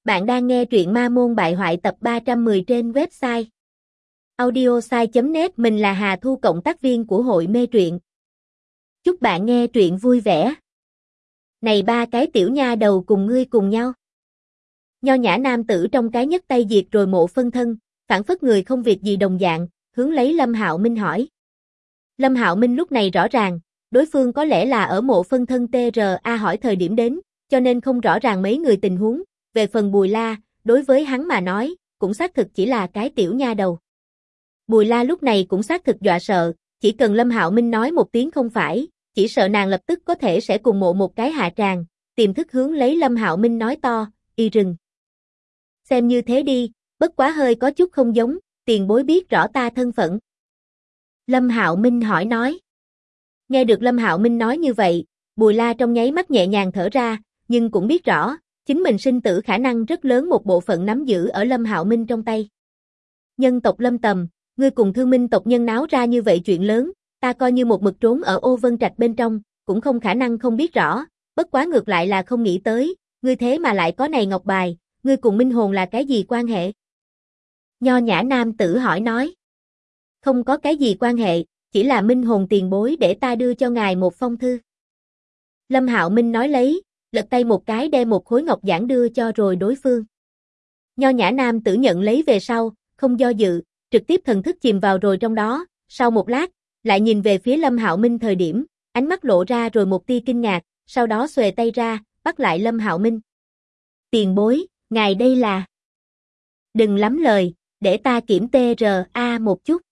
Bạn đang nghe truyện Ma Môn Bại Hoại tập 310 trên website audiosai.net. Mình là Hà Thu, cộng tác viên của hội mê truyện. Chúc bạn nghe truyện vui vẻ. Này ba cái tiểu nha đầu cùng ngươi cùng nhau. Nho nhã nam tử trong cái nhấc tay diệt rồi mộ phân thân, phảng phất người không việc gì đồng dạng, hướng lấy Lâm Hạo Minh hỏi. Lâm Hạo Minh lúc này rõ ràng, đối phương có lẽ là ở mộ phân thân TRA hỏi thời điểm đến, cho nên không rõ ràng mấy người tình huống. Về phần Bùi La, đối với hắn mà nói, cũng xác thực chỉ là cái tiểu nha đầu. Bùi La lúc này cũng xác thực dọa sợ, chỉ cần Lâm Hạo Minh nói một tiếng không phải, chỉ sợ nàng lập tức có thể sẽ cùng mộ một cái hạ tràng, tiềm thức hướng lấy Lâm Hạo Minh nói to, y rừng. Xem như thế đi, bất quá hơi có chút không giống, tiền bối biết rõ ta thân phận. Lâm Hạo Minh hỏi nói. Nghe được Lâm Hạo Minh nói như vậy, Bùi La trong nháy mắt nhẹ nhàng thở ra, nhưng cũng biết rõ, chính mình sinh tử khả năng rất lớn một bộ phận nắm giữ ở Lâm Hạo Minh trong tay. Nhân tộc Lâm Tầm, ngươi cùng Thương Minh tộc nhân náo ra như vậy chuyện lớn, ta coi như một mực trốn ở Ô Vân Trạch bên trong, cũng không khả năng không biết rõ, bất quá ngược lại là không nghĩ tới, ngươi thế mà lại có này ngọc bài, ngươi cùng Minh Hồn là cái gì quan hệ? Nho nhã nam tử hỏi nói. Không có cái gì quan hệ, chỉ là Minh Hồn tiền bối để ta đưa cho ngài một phong thư. Lâm Hạo Minh nói lấy, lật tay một cái đem một khối ngọc giản đưa cho rồi đối phương. Nho nhã nam tử nhận lấy về sau, không do dự, trực tiếp thần thức chìm vào rồi trong đó, sau một lát, lại nhìn về phía Lâm Hạo Minh thời điểm, ánh mắt lộ ra rồi một tia kinh ngạc, sau đó xuề tay ra, bắt lại Lâm Hạo Minh. Tiền bối, ngài đây là... Đừng lắm lời, để ta kiểm TRA một chút.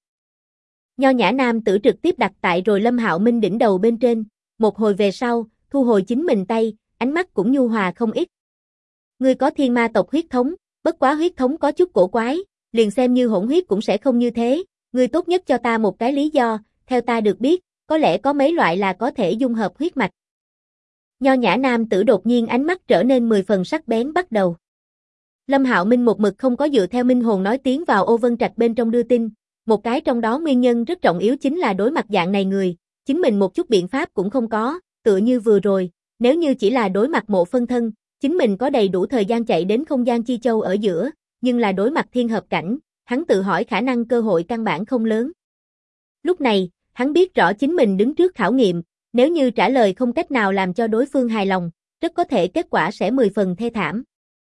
Nho nhã nam tử trực tiếp đặt tại rồi Lâm Hạo Minh đỉnh đầu bên trên, một hồi về sau, thu hồi chính mình tay, ánh mắt cũng nhu hòa không ít. Ngươi có thiên ma tộc huyết thống, bất quá huyết thống có chút cổ quái, liền xem như hỗn huyết cũng sẽ không như thế, ngươi tốt nhất cho ta một cái lý do, theo ta được biết, có lẽ có mấy loại là có thể dung hợp huyết mạch. Nho nhã nam tử đột nhiên ánh mắt trở nên 10 phần sắc bén bắt đầu. Lâm Hạo Minh một mực không có dựa theo Minh Hồn nói tiến vào Ô Vân Trạch bên trong đưa tin, một cái trong đó nguyên nhân rất trọng yếu chính là đối mặt dạng này người, chính mình một chút biện pháp cũng không có, tựa như vừa rồi. Nếu như chỉ là đối mặt mộ phân thân, chính mình có đầy đủ thời gian chạy đến không gian chi châu ở giữa, nhưng là đối mặt thiên hợp cảnh, hắn tự hỏi khả năng cơ hội căn bản không lớn. Lúc này, hắn biết rõ chính mình đứng trước khảo nghiệm, nếu như trả lời không cách nào làm cho đối phương hài lòng, rất có thể kết quả sẽ 10 phần thê thảm.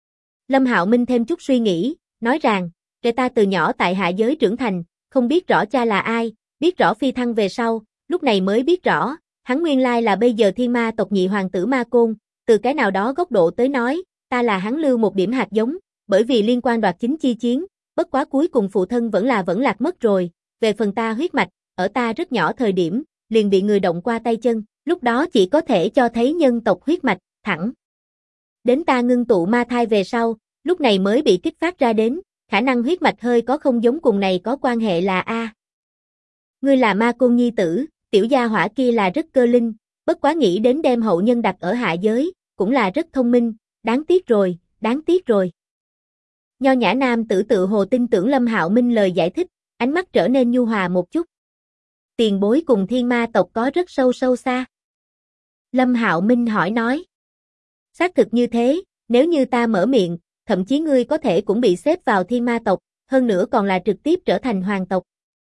Lâm Hạo Minh thêm chút suy nghĩ, nói rằng, ta từ nhỏ tại hạ giới trưởng thành, không biết rõ cha là ai, biết rõ phi thăng về sau, lúc này mới biết rõ. Hắn nguyên lai là bây giờ thiên ma tộc nhị hoàng tử Ma Côn, từ cái nào đó góc độ tới nói, ta là hắn lưu một điểm hạt giống, bởi vì liên quan đoạt chính chi chiến, bất quá cuối cùng phụ thân vẫn lạc mất rồi, về phần ta huyết mạch, ở ta rất nhỏ thời điểm, liền bị người động qua tay chân, lúc đó chỉ có thể cho thấy nhân tộc huyết mạch, thẳng. Đến ta ngưng tụ ma thai về sau, lúc này mới bị kích phát ra đến, khả năng huyết mạch hơi có không giống cùng này có quan hệ là A. Ngươi là Ma Côn nhi tử. Tiểu gia hỏa kia là rất cơ linh, bất quá nghĩ đến đem hậu nhân đặt ở hạ giới, cũng là rất thông minh, đáng tiếc rồi, đáng tiếc rồi. Nho nhã nam tử tự hồ tin tưởng Lâm Hạo Minh lời giải thích, ánh mắt trở nên nhu hòa một chút. Tiền bối cùng thiên ma tộc có rất sâu xa. Lâm Hạo Minh hỏi nói. Xác thực như thế, nếu như ta mở miệng, thậm chí ngươi có thể cũng bị xếp vào thiên ma tộc, hơn nữa còn là trực tiếp trở thành hoàng tộc.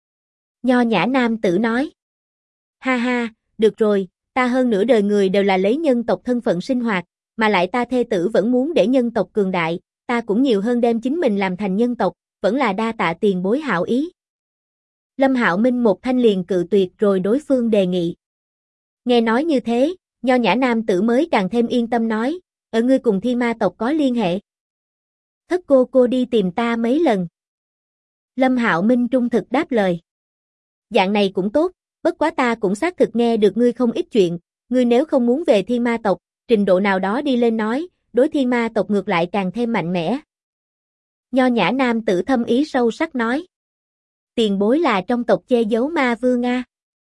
Nho nhã nam tử nói. Ha ha, được rồi, ta hơn nửa đời người đều là lấy nhân tộc thân phận sinh hoạt, mà lại ta thê tử vẫn muốn để nhân tộc cường đại, ta cũng nhiều hơn đem chính mình làm thành nhân tộc, vẫn là đa tạ tiền bối hảo ý. Lâm Hạo Minh một thanh liền cự tuyệt rồi đối phương đề nghị. Nghe nói như thế, nho nhã nam tử mới càng thêm yên tâm nói, ở ngươi cùng thiên ma tộc có liên hệ. Thất cô đi tìm ta mấy lần. Lâm Hạo Minh trung thực đáp lời. Dạng này cũng tốt. Bất quá ta cũng xác thực nghe được ngươi không ít chuyện, ngươi nếu không muốn về thiên ma tộc, trình độ nào đó đi lên nói, đối thiên ma tộc ngược lại càng thêm mạnh mẽ. Nho nhã nam tử thâm ý sâu sắc nói. Tiền bối là trong tộc che giấu ma vương a?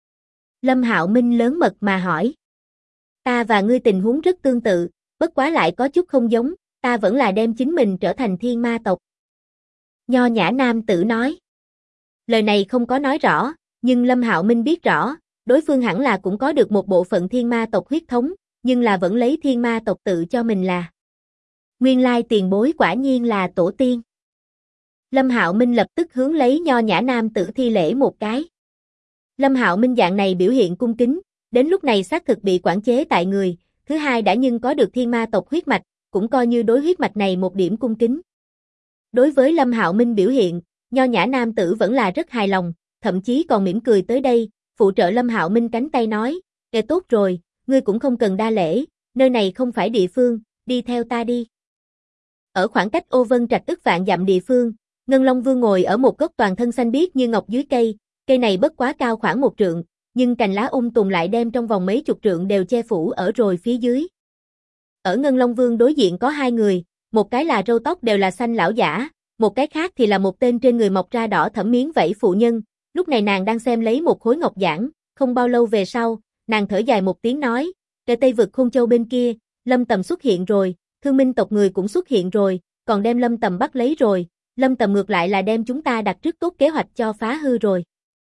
Lâm Hạo Minh lớn mật mà hỏi. Ta và ngươi tình huống rất tương tự, bất quá lại có chút không giống, ta vẫn là đem chính mình trở thành thiên ma tộc. Nho nhã nam tử nói. Lời này không có nói rõ. Nhưng Lâm Hạo Minh biết rõ, đối phương hẳn là cũng có được một bộ phận thiên ma tộc huyết thống, nhưng là vẫn lấy thiên ma tộc tự cho mình là Nguyên lai tiền bối quả nhiên là tổ tiên. Lâm Hạo Minh lập tức hướng lấy nho nhã nam tử thi lễ một cái. Lâm Hạo Minh dạng này biểu hiện cung kính, đến lúc này xác thực bị quản chế tại người, thứ hai đã nhưng có được thiên ma tộc huyết mạch, cũng coi như đối huyết mạch này một điểm cung kính. Đối với Lâm Hạo Minh biểu hiện, nho nhã nam tử vẫn là rất hài lòng, thậm chí còn mỉm cười tới đây, phụ trợ Lâm Hạo Minh cánh tay nói, tốt rồi, ngươi cũng không cần đa lễ, nơi này không phải địa phương, đi theo ta đi. Ở khoảng cách Ô Vân Trạch ức vạn dặm địa phương, Ngân Long Vương ngồi ở một gốc toàn thân xanh biếc như ngọc dưới cây, cây này bất quá cao khoảng 1 trượng, nhưng cành lá tùng lại đem trong vòng mấy chục trượng đều che phủ ở rồi phía dưới. Ở Ngân Long Vương đối diện có 2 người, một cái là râu tóc đều là xanh lão giả, một cái khác thì là một tên trên người mọc ra đỏ thẫm miếng vảy phụ nhân, lúc này nàng đang xem lấy một khối ngọc giản, không bao lâu về sau, nàng thở dài một tiếng nói, ở Tây vực Khôn Châu bên kia, Lâm Tầm xuất hiện rồi, Thương Minh tộc người cũng xuất hiện rồi, còn đem Lâm Tầm bắt lấy rồi, Lâm Tầm ngược lại là đem chúng ta đặt trước tốt kế hoạch cho phá hư rồi.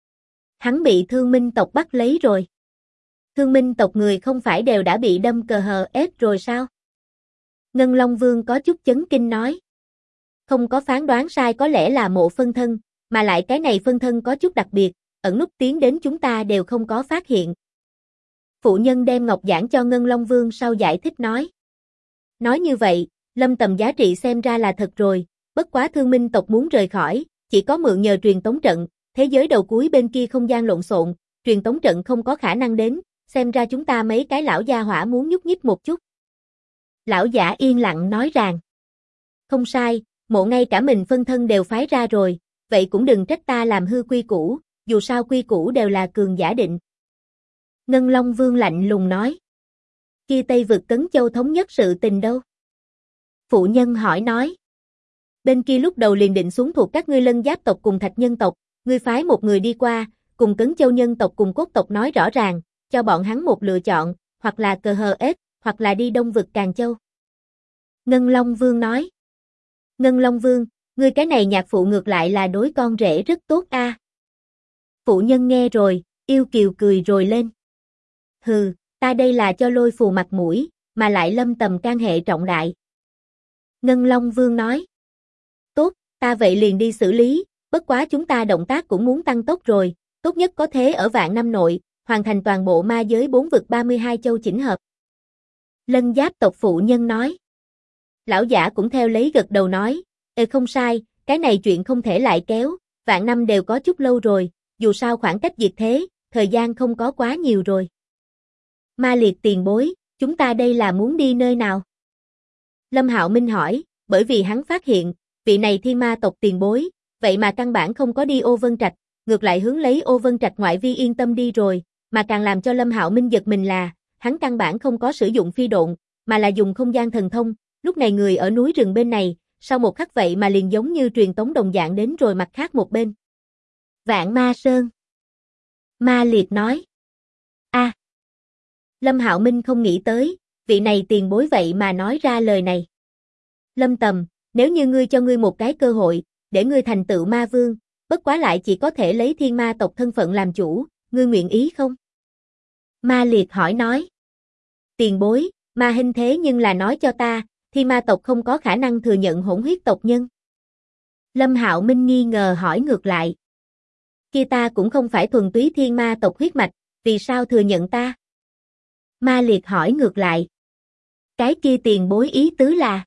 Hắn bị Thương Minh tộc bắt lấy rồi. Thương Minh tộc người không phải đều đã bị đâm cờ hờ ép rồi sao? Ngân Long Vương có chút chấn kinh nói. Không có phán đoán sai, có lẽ là mộ phân thân, mà lại cái này phân thân có chút đặc biệt, ẩn núp tiến đến chúng ta đều không có phát hiện. Phụ nhân đem ngọc giản cho Ngân Long Vương sau giải thích nói. Nói như vậy, Lâm Tầm giá trị xem ra là thật rồi, bất quá Thương Minh tộc muốn rời khỏi, chỉ có mượn nhờ truyền tống trận, thế giới đầu cuối bên kia không gian lộn xộn, truyền tống trận không có khả năng đến, xem ra chúng ta mấy cái lão gia hỏa muốn nhúc nhích một chút. Lão giả yên lặng nói rằng, không sai, mộ ngay cả mình phân thân đều phái ra rồi, vậy cũng đừng trách ta làm hư quy củ, dù sao quy củ đều là cường giả định. Ngân Long Vương lạnh lùng nói, kia Tây vực Cấn Châu thống nhất sự tình đâu? Phụ nhân hỏi nói, bên kia lúc đầu liền định xuống thuộc các ngươi Lân Giáp tộc cùng Thạch Nhân tộc, ngươi phái một người đi qua, cùng Cấn Châu nhân tộc cùng Cốt tộc nói rõ ràng, cho bọn hắn một lựa chọn, hoặc là cờ hờ ết, hoặc là đi Đông vực Càn Châu. Ngân Long Vương nói, Ngân Long Vương, ngươi cái này nhạc phụ ngược lại là đối con rể rất tốt a. Phụ nhân nghe rồi, yêu kiều cười rồi lên. Hừ, ta đây là cho Lôi Phù mặt mũi, mà lại Lâm Tầm can hệ trọng đại. Ngân Long Vương nói, tốt, ta vậy liền đi xử lý, bất quá chúng ta động tác cũng muốn tăng tốc rồi, tốt nhất có thế ở vạn năm nội, hoàn thành toàn bộ ma giới 4 vực 32 châu chỉnh hợp. Lân Giáp tộc phụ nhân nói. Lão giả cũng theo lấy gật đầu nói, không sai, cái này chuyện không thể lại kéo, vạn năm đều có chút lâu rồi, dù sao khoảng cách diệt thế, thời gian không có quá nhiều rồi. Ma Liệt tiền bối, chúng ta đây là muốn đi nơi nào? Lâm Hạo Minh hỏi, bởi vì hắn phát hiện, vị này thiên ma tộc tiền bối, vậy mà căn bản không có đi Ô Vân Trạch, ngược lại hướng lấy Ô Vân Trạch ngoại vi yên tâm đi rồi, mà càng làm cho Lâm Hạo Minh giật mình là, hắn căn bản không có sử dụng phi độn, mà là dùng không gian thần thông, lúc này người ở núi rừng bên này, sau một khắc vậy mà liền giống như truyền tống đồng dạng đến rồi mặt khác một bên. Vạn Ma Sơn. Ma Liệt nói. A. Lâm Hạo Minh không nghĩ tới, vị này tiền bối vậy mà nói ra lời này. Lâm Tầm, nếu như ngươi cho ngươi một cái cơ hội, để ngươi thành tựu ma vương, bất quá lại chỉ có thể lấy thiên ma tộc thân phận làm chủ, ngươi nguyện ý không? Ma Liệt hỏi nói. Tiền bối, ma hình thế nhưng là nói cho ta, thiên ma tộc không có khả năng thừa nhận hỗn huyết tộc nhân. Lâm Hạo Minh nghi ngờ hỏi ngược lại. Kia ta cũng không phải thuần túy thiên ma tộc huyết mạch, vì sao thừa nhận ta? Ma Liệt hỏi ngược lại. Cái kia tiền bối ý tứ là?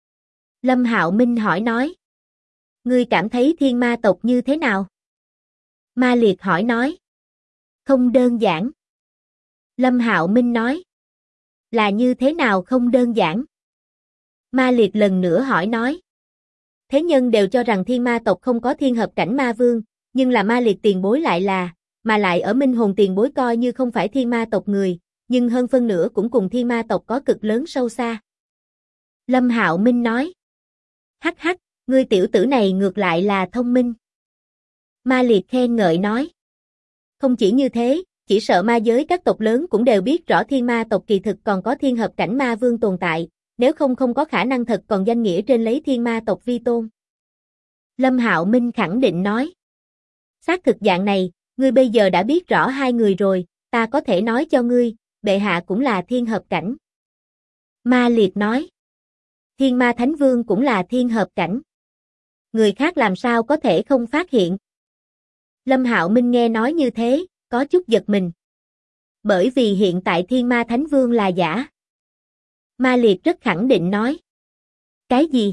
Lâm Hạo Minh hỏi nói. Ngươi cảm thấy thiên ma tộc như thế nào? Ma Liệt hỏi nói. Không đơn giản. Lâm Hạo Minh nói. Là như thế nào không đơn giản? Ma Liệt lần nữa hỏi nói. Thế nhân đều cho rằng thiên ma tộc không có thiên hợp cảnh ma vương, nhưng là Ma Liệt tiền bối lại là, mà lại ở minh hồn tiền bối coi như không phải thiên ma tộc người, nhưng hơn phân nửa cũng cùng thiên ma tộc có cực lớn sâu xa. Lâm Hạo Minh nói. Hắc hắc, ngươi tiểu tử này ngược lại là thông minh. Ma Liệt khen ngợi nói. Không chỉ như thế, chỉ sợ ma giới các tộc lớn cũng đều biết rõ thiên ma tộc kỳ thực còn có thiên hợp cảnh ma vương tồn tại, nếu không không có khả năng thật còn danh nghĩa trên lấy thiên ma tộc vi tôn. Lâm Hạo Minh khẳng định nói. Xác thực dạng này, ngươi bây giờ đã biết rõ 2 người rồi, ta có thể nói cho ngươi, bệ hạ cũng là thiên hợp cảnh. Ma Liệt nói. Thiên Ma Thánh Vương cũng là thiên hợp cảnh. Người khác làm sao có thể không phát hiện. Lâm Hạo Minh nghe nói như thế, có chút giật mình. Bởi vì hiện tại Thiên Ma Thánh Vương là giả. Ma Liệt rất khẳng định nói. Cái gì?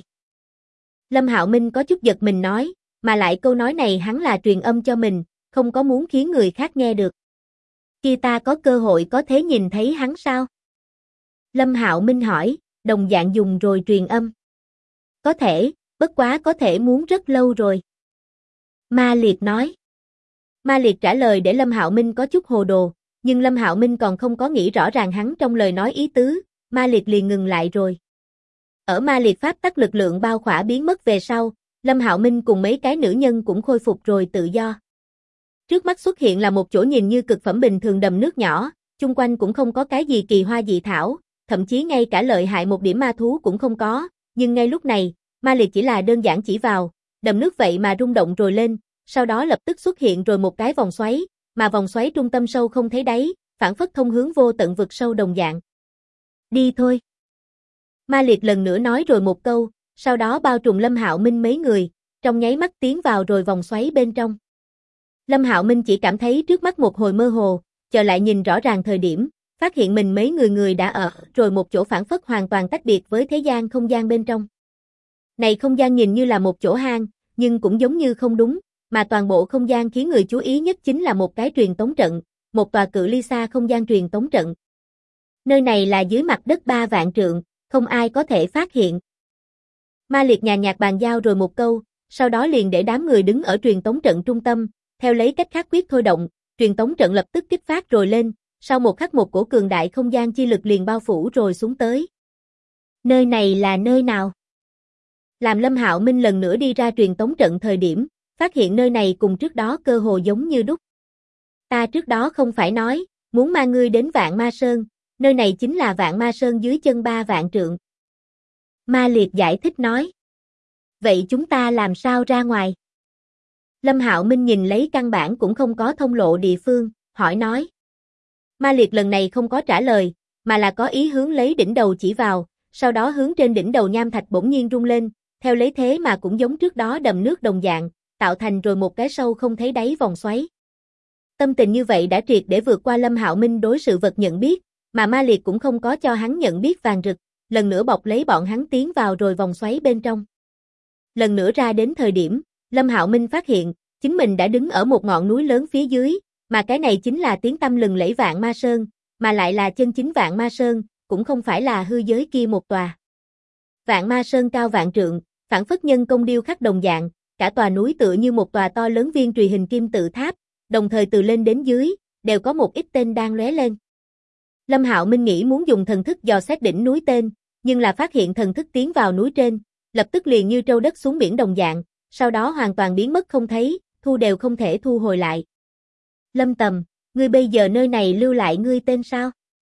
Lâm Hạo Minh có chút giật mình nói, mà lại câu nói này hắn là truyền âm cho mình, không có muốn khiến người khác nghe được. Kia ta có cơ hội có thể nhìn thấy hắn sao? Lâm Hạo Minh hỏi, đồng dạng dùng rồi truyền âm. Có thể, bất quá có thể muốn rất lâu rồi. Ma Liệt nói. Ma Liệt trả lời để Lâm Hạo Minh có chút hồ đồ, nhưng Lâm Hạo Minh còn không có nghĩ rõ ràng hắn trong lời nói ý tứ, Ma Liệt liền ngừng lại rồi. Ở Ma Liệt pháp tắc lực lượng bao khỏa biến mất về sau, Lâm Hạo Minh cùng mấy cái nữ nhân cũng khôi phục rồi tự do. Trước mắt xuất hiện là một chỗ nhìn như cực phẩm bình thường đầm nước nhỏ, chung quanh cũng không có cái gì kỳ hoa dị thảo, thậm chí ngay cả lợi hại một điểm ma thú cũng không có, nhưng ngay lúc này, Ma Liệt chỉ là đơn giản chỉ vào, đầm nước vậy mà rung động rồi lên, sau đó lập tức xuất hiện rồi một cái vòng xoáy, mà vòng xoáy trung tâm sâu không thấy đáy, phản phất thông hướng vô tận vực sâu đồng dạng. Đi thôi. Ma Liệt lần nữa nói rồi một câu, sau đó bao trùm Lâm Hạo Minh mấy người, trong nháy mắt tiến vào rồi vòng xoáy bên trong. Lâm Hạo Minh chỉ cảm thấy trước mắt một hồi mơ hồ, chờ lại nhìn rõ ràng thời điểm, phát hiện mình mấy người đã ở rồi một chỗ phản phất hoàn toàn tách biệt với thế gian không gian bên trong. Này không gian nhìn như là một chỗ hang, nhưng cũng giống như không đúng, mà toàn bộ không gian khiến người chú ý nhất chính là một cái truyền tống trận, một tòa cự ly xa không gian truyền tống trận. Nơi này là dưới mặt đất 3 vạn trượng, không ai có thể phát hiện. Ma Liệt nhàn nhạt bàn giao rồi một câu, sau đó liền để đám người đứng ở truyền tống trận trung tâm, theo lấy cách khác quyết thôi động, truyền tống trận lập tức kích phát rồi lên, sau một khắc một cổ cường đại không gian chi lực liền bao phủ rồi xuống tới. Nơi này là nơi nào? Làm Lâm Hạo Minh lần nữa đi ra truyền tống trận thời điểm, phát hiện nơi này cùng trước đó cơ hồ giống như đúc. Ta trước đó không phải nói, muốn mang ngươi đến Vạn Ma Sơn, nơi này chính là Vạn Ma Sơn dưới chân 3 vạn trượng. Ma Liệt giải thích nói. Vậy chúng ta làm sao ra ngoài? Lâm Hạo Minh nhìn lấy căn bản cũng không có thông lộ địa phương, hỏi nói. Ma Liệt lần này không có trả lời, mà là có ý hướng lấy đỉnh đầu chỉ vào, sau đó hướng trên đỉnh đầu nham thạch bỗng nhiên rung lên, theo lấy thế mà cũng giống trước đó đầm nước đồng dạng, tạo thành rồi một cái sâu không thấy đáy vòng xoáy. Tâm tình như vậy đã triệt để vượt qua Lâm Hạo Minh đối sự vật nhận biết, mà Ma Liệt cũng không có cho hắn nhận biết vàng rực, lần nữa bọc lấy bọn hắn tiến vào rồi vòng xoáy bên trong. Lần nữa ra đến thời điểm, Lâm Hạo Minh phát hiện, chính mình đã đứng ở một ngọn núi lớn phía dưới, mà cái này chính là tiếng tăm lừng lẫy Vạn Ma Sơn, mà lại là chân chính Vạn Ma Sơn, cũng không phải là hư giới kia một tòa. Vạn Ma Sơn cao vạn trượng, phảng phất nhân công điêu khắc đồng dạng, cả tòa núi tựa như một tòa to lớn viên trùy hình kim tự tháp, đồng thời từ lên đến dưới, đều có một ít tên đang lóe lên. Lâm Hạo Minh nghĩ muốn dùng thần thức dò xét đỉnh núi tên, nhưng là phát hiện thần thức tiến vào núi trên, lập tức liền như trâu đất xuống biển đồng dạng, sau đó hoàn toàn biến mất không thấy, thu đều không thể thu hồi lại. Lâm Tầm, ngươi bây giờ nơi này lưu lại ngươi tên sao?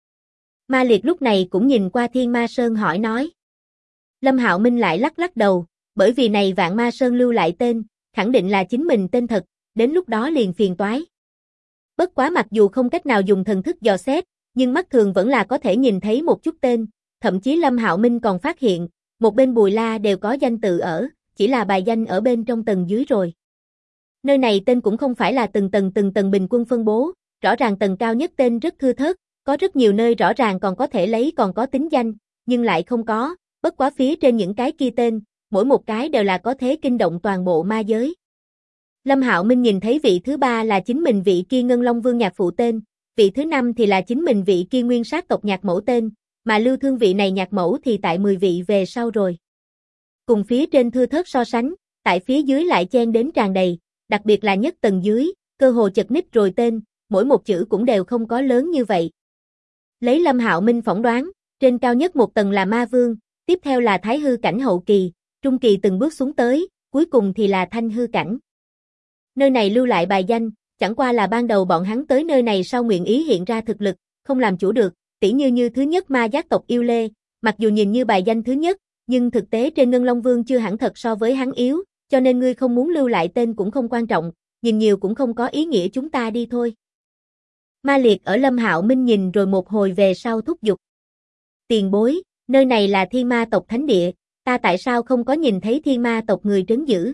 Ma Liệt lúc này cũng nhìn qua Thiên Ma Sơn hỏi nói. Lâm Hạo Minh lại lắc lắc đầu, bởi vì này Vạn Ma Sơn lưu lại tên, khẳng định là chính mình tên thật, đến lúc đó liền phiền toái. Bất quá mặc dù không cách nào dùng thần thức dò xét, nhưng mắt thường vẫn là có thể nhìn thấy một chút tên, thậm chí Lâm Hạo Minh còn phát hiện, một bên Bùi La đều có danh tự ở, chỉ là bài danh ở bên trong tầng dưới rồi. Nơi này tên cũng không phải là từng tầng bình quân phân bố, rõ ràng tầng cao nhất tên rất thưa thớt, có rất nhiều nơi rõ ràng còn có thể lấy còn có tính danh, nhưng lại không có, bất quá phía trên những cái kia tên, mỗi một cái đều là có thế kinh động toàn bộ ma giới. Lâm Hạo Minh nhìn thấy vị thứ 3 là chính mình vị kia Ngân Long Vương nhạc phụ tên, vị thứ 5 thì là chính mình vị kia Nguyên Sát tộc nhạc mẫu tên, mà Lưu Thương vị này nhạc mẫu thì tại 10 vị về sau rồi. Cùng phía trên thưa thớt so sánh, tại phía dưới lại chen đến tràn đầy, đặc biệt là nhất tầng dưới, cơ hồ chật ních rồi tên, mỗi một chữ cũng đều không có lớn như vậy. Lấy Lâm Hạo Minh phỏng đoán, trên cao nhất một tầng là Ma Vương, tiếp theo là Thái hư cảnh hậu kỳ, trung kỳ từng bước xuống tới, cuối cùng thì là Thanh hư cảnh. Nơi này lưu lại bài danh, chẳng qua là ban đầu bọn hắn tới nơi này sau nguyện ý hiện ra thực lực, không làm chủ được, tỉ như thứ nhất ma giác tộc yêu Lê, mặc dù nhìn như bài danh thứ nhất, nhưng thực tế trên Ngân Long Vương chưa hẳn thật so với hắn yếu, cho nên ngươi không muốn lưu lại tên cũng không quan trọng, nhìn nhiều cũng không có ý nghĩa, chúng ta đi thôi. Ma Liệt ở Lâm Hạo Minh nhìn rồi một hồi về sau thúc giục. Tiền bối, nơi này là Thiên Ma tộc thánh địa, ta tại sao không có nhìn thấy thiên ma tộc người trấn giữ?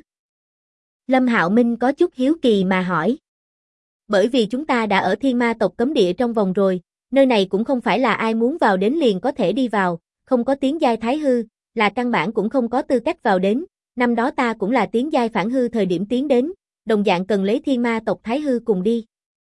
Lâm Hạo Minh có chút hiếu kỳ mà hỏi. Bởi vì chúng ta đã ở thiên ma tộc cấm địa trong vòng rồi, nơi này cũng không phải là ai muốn vào đến liền có thể đi vào, không có tiến giai thái hư, là căn bản cũng không có tư cách vào đến, năm đó ta cũng là tiến giai phản hư thời điểm tiến đến, đồng dạng cần lấy thiên ma tộc thái hư cùng đi.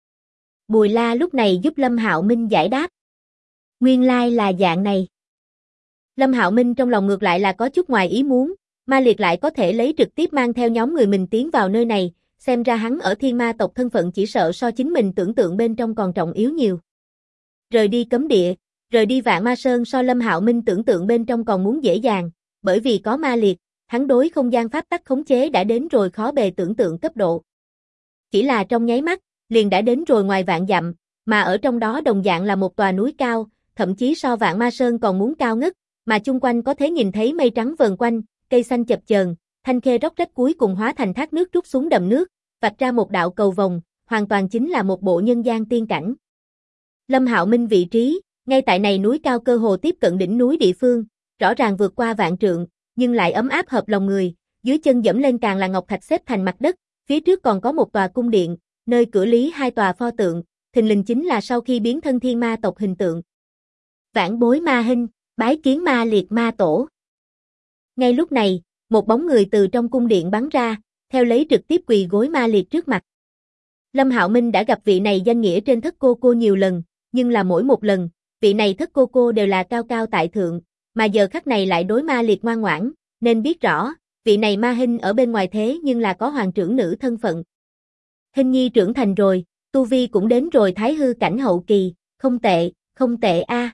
Bùi La lúc này giúp Lâm Hạo Minh giải đáp. Nguyên lai là dạng này. Lâm Hạo Minh trong lòng ngược lại là có chút ngoài ý muốn, Ma Liệt lại có thể lấy trực tiếp mang theo nhóm người mình tiến vào nơi này, xem ra hắn ở thiên ma tộc thân phận chỉ sợ so chính mình tưởng tượng bên trong còn trọng yếu nhiều. Rời đi cấm địa, rời đi Vạn Ma Sơn so Lâm Hạo Minh tưởng tượng bên trong còn muốn dễ dàng, bởi vì có Ma Liệt, hắn đối không gian pháp tắc khống chế đã đến rồi khó bề tưởng tượng cấp độ. Chỉ là trong nháy mắt, liền đã đến rồi ngoài vạn dặm, mà ở trong đó đồng dạng là một tòa núi cao, thậm chí so Vạn Ma Sơn còn muốn cao ngất, mà chung quanh có thể nhìn thấy mây trắng vờn quanh, cây xanh chập chờn, thanh khê róc rách cuối cùng hóa thành thác nước trút xuống đầm nước, vạch ra một đạo cầu vồng, hoàn toàn chính là một bộ nhân gian tiên cảnh. Lâm Hạo Minh vị trí, ngay tại này núi cao cơ hồ tiếp cận đỉnh núi địa phương, rõ ràng vượt qua vạn trượng, nhưng lại ấm áp hợp lòng người, dưới chân dẫm lên càng là ngọc thạch xếp thành mặt đất, phía trước còn có một tòa cung điện, nơi cửa lý hai tòa pho tượng, thình lình chính là sau khi biến thân thiên ma tộc hình tượng. Vãn bối Ma Hinh, bái kiến Ma Liệt ma tổ. Ngay lúc này, một bóng người từ trong cung điện bắn ra, theo lấy trực tiếp quỳ gối Ma Liệt trước mặt. Lâm Hạo Minh đã gặp vị này danh nghĩa trên thất cô cô nhiều lần, nhưng là mỗi một lần, vị này thất cô cô đều là cao cao tại thượng, mà giờ khắc này lại đối Ma Liệt ngoan ngoãn, nên biết rõ, vị này Ma Hinh ở bên ngoài thế nhưng là có hoàng trưởng nữ thân phận. Hinh nhi trưởng thành rồi, tu vi cũng đến rồi thái hư cảnh hậu kỳ, không tệ a.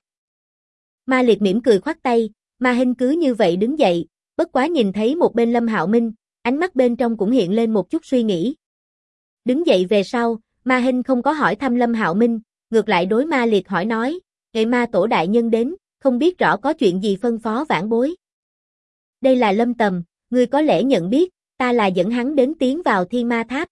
Ma Liệt mỉm cười khoát tay, Ma Hinh cứ như vậy đứng dậy, bất quá nhìn thấy một bên Lâm Hạo Minh, ánh mắt bên trong cũng hiện lên một chút suy nghĩ. Đứng dậy về sau, Ma Hinh không có hỏi thăm Lâm Hạo Minh, ngược lại đối Ma Liệt hỏi nói, "Ngài ma tổ đại nhân đến, không biết rõ có chuyện gì phân phó vãn bối." "Đây là Lâm Tầm, ngươi có lẽ nhận biết, ta là dẫn hắn đến tiến vào Thiên Ma Tháp."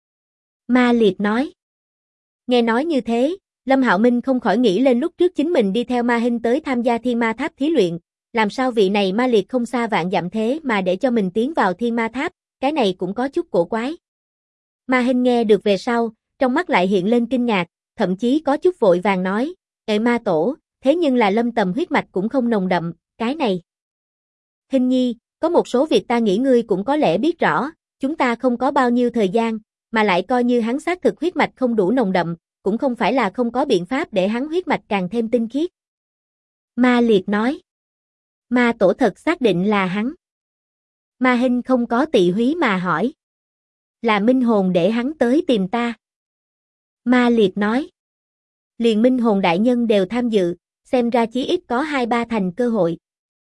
Ma Liệt nói. Nghe nói như thế, Lâm Hạo Minh không khỏi nghĩ lên lúc trước chính mình đi theo Ma Hinh tới tham gia Thiên Ma Tháp thí luyện, làm sao vị này Ma Liệt không xa vạn dặm thế mà để cho mình tiến vào Thiên Ma Tháp, cái này cũng có chút cổ quái. Ma Hinh nghe được về sau, trong mắt lại hiện lên kinh ngạc, thậm chí có chút vội vàng nói, "Ê ma tổ, thế nhưng là Lâm Tầm huyết mạch cũng không nồng đậm, cái này." "Hinh nhi, có một số việc ta nghĩ ngươi cũng có lẽ biết rõ, chúng ta không có bao nhiêu thời gian, mà lại coi như hắn xác thực huyết mạch không đủ nồng đậm, cũng không phải là không có biện pháp để hắn huyết mạch càng thêm tinh khiết." Ma Liệt nói. Ma tổ thật xác định là hắn. Ma Hinh không có tị húy mà hỏi. "Là minh hồn để hắn tới tìm ta." Ma Liệt nói. "Liền minh hồn đại nhân đều tham dự, xem ra chí ít có 2-3 thành cơ hội."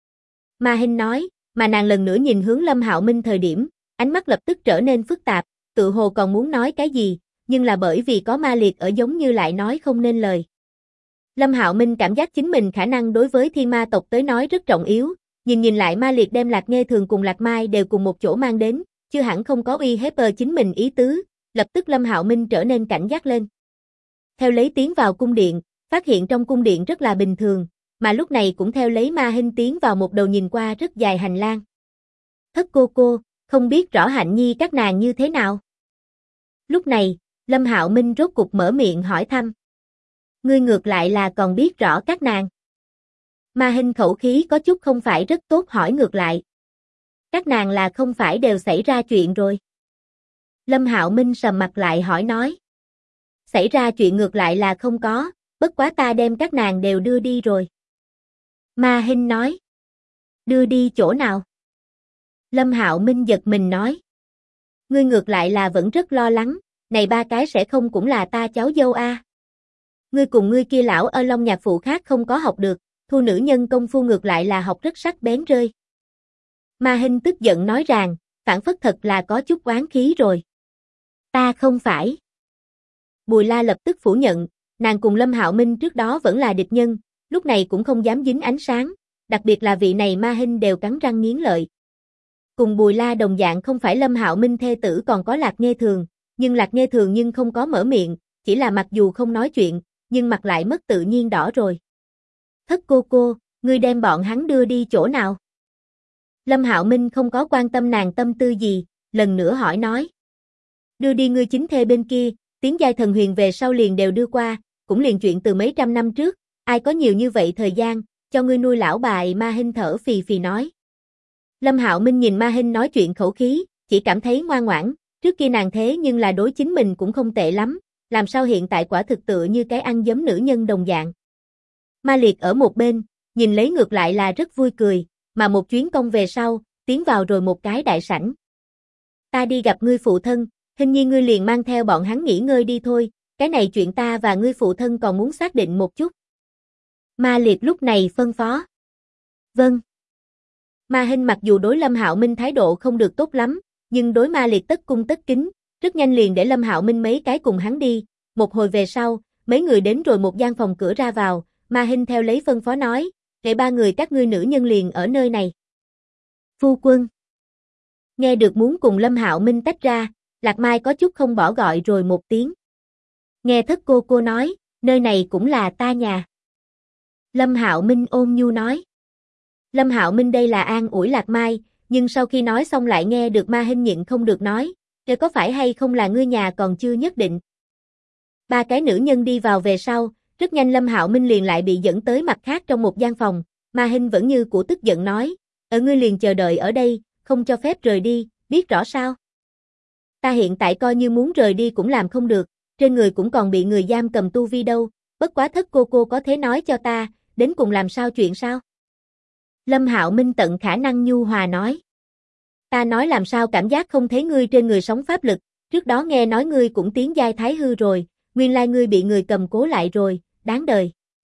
Ma Hinh nói, mà nàng lần nữa nhìn hướng Lâm Hạo Minh thời điểm, ánh mắt lập tức trở nên phức tạp, tự hồ còn muốn nói cái gì, nhưng là bởi vì có Ma Liệt ở giống như lại nói không nên lời. Lâm Hạo Minh cảm giác chính mình khả năng đối với thiên ma tộc tới nói rất trọng yếu, nhìn lại Ma Liệt đem Lạc Nghê Thường cùng Lạc Mai đều cùng một chỗ mang đến, chưa hẳn không có uy hiếp chính mình ý tứ, lập tức Lâm Hạo Minh trở nên cảnh giác lên. Theo lấy tiến vào cung điện, phát hiện trong cung điện rất là bình thường, mà lúc này cũng theo lấy Ma Hinh tiến vào một đầu nhìn qua rất dài hành lang. "Thất cô, không biết rõ Hạnh nhi các nàng như thế nào?" Lúc này, Lâm Hạo Minh rốt cục mở miệng hỏi thăm. "Ngươi ngược lại là còn biết rõ các nàng." Ma Hinh khẩu khí có chút không phải rất tốt hỏi ngược lại. "Các nàng là không phải đều xảy ra chuyện rồi?" Lâm Hạo Minh sầm mặt lại hỏi nói. "Xảy ra chuyện ngược lại là không có, bất quá ta đem các nàng đều đưa đi rồi." Ma Hinh nói. "Đưa đi chỗ nào?" Lâm Hạo Minh giật mình nói. "Ngươi ngược lại là vẫn rất lo lắng, này 3 cái sẽ không cũng là ta cháu dâu a. Ngươi cùng ngươi kia lão ở Long nhạc phụ khác không có học được, thu nữ nhân công phu ngược lại là học rất sắc bén rơi." Ma Hinh tức giận nói rằng, phản phất thật là có chút oán khí rồi. "Ta không phải." Bùi La lập tức phủ nhận, nàng cùng Lâm Hạo Minh trước đó vẫn là địch nhân, lúc này cũng không dám dính ánh sáng, đặc biệt là vị này Ma Hinh đều cắn răng nghiến lợi. Cùng Bùi La đồng dạng không phải Lâm Hạo Minh thê tử còn có Lạc Nghê Thường, nhưng Lạc Nghê Thường nhưng không có mở miệng, chỉ là mặc dù không nói chuyện, nhưng mặt lại mất tự nhiên đỏ rồi. "Thất cô, ngươi đem bọn hắn đưa đi chỗ nào?" Lâm Hạo Minh không có quan tâm nàng tâm tư gì, lần nữa hỏi nói. Đưa đi ngươi chính thê bên kia, tiến giai thần huyền về sau liền đều đưa qua, cũng liền chuyện từ mấy trăm năm trước, ai có nhiều như vậy thời gian, cho ngươi nuôi lão bà. Ma Hinh thở phì phì nói. Lâm Hạo Minh nhìn Ma Hinh nói chuyện khẩu khí, chỉ cảm thấy ngoan ngoãn, trước kia nàng thế nhưng là đối chính mình cũng không tệ lắm, làm sao hiện tại quả thực tựa như cái ăn giấm nữ nhân đồng dạng. Ma Liệt ở một bên, nhìn lấy ngược lại là rất vui cười, mà một chuyến công về sau, tiến vào rồi một cái đại sảnh. Ta đi gặp ngươi phụ thân, hình như ngươi liền mang theo bọn hắn nghỉ ngơi đi thôi, cái này chuyện ta và ngươi phụ thân còn muốn xác định một chút. Ma Liệt lúc này phân phó. Vâng. Ma Hinh mặc dù đối Lâm Hạo Minh thái độ không được tốt lắm, nhưng đối Ma Liệt tất cung tất kính, rất nhanh liền để Lâm Hạo Minh mấy cái cùng hắn đi. Một hồi về sau, mấy người đến rồi một gian phòng cửa ra vào, Ma Hinh theo lấy phân phó nói, để ba người các ngươi nữ nhân liền ở nơi này. Phu quân. Nghe được muốn cùng Lâm Hạo Minh tách ra, Lạc Mai có chút không bỏ gọi rồi một tiếng. Nghe thất cô nói, nơi này cũng là ta nhà. Lâm Hạo Minh ôn nhu nói. Lâm Hạo Minh đây là an ủi Lạc Mai, nhưng sau khi nói xong lại nghe được Ma Hinh nhịn không được nói, "Kể có phải hay không là ngươi nhà còn chưa nhất định." Ba cái nữ nhân đi vào về sau, rất nhanh Lâm Hạo Minh liền lại bị dẫn tới mặt khác trong một gian phòng, Ma Hinh vẫn như cũ tức giận nói, "Ở ngươi liền chờ đợi ở đây, không cho phép rời đi, biết rõ sao? Ta hiện tại coi như muốn rời đi cũng làm không được, trên người cũng còn bị người giam cầm tu vi đâu, bất quá thất cô có thể nói cho ta, đến cùng làm sao chuyện sao?" Lâm Hạo Minh tận khả năng nhu hòa nói. Ta nói làm sao cảm giác không thấy ngươi trên người sống pháp lực, trước đó nghe nói ngươi cũng tiến giai thái hư rồi, nguyên lai ngươi bị người cầm cố lại rồi, đáng đời.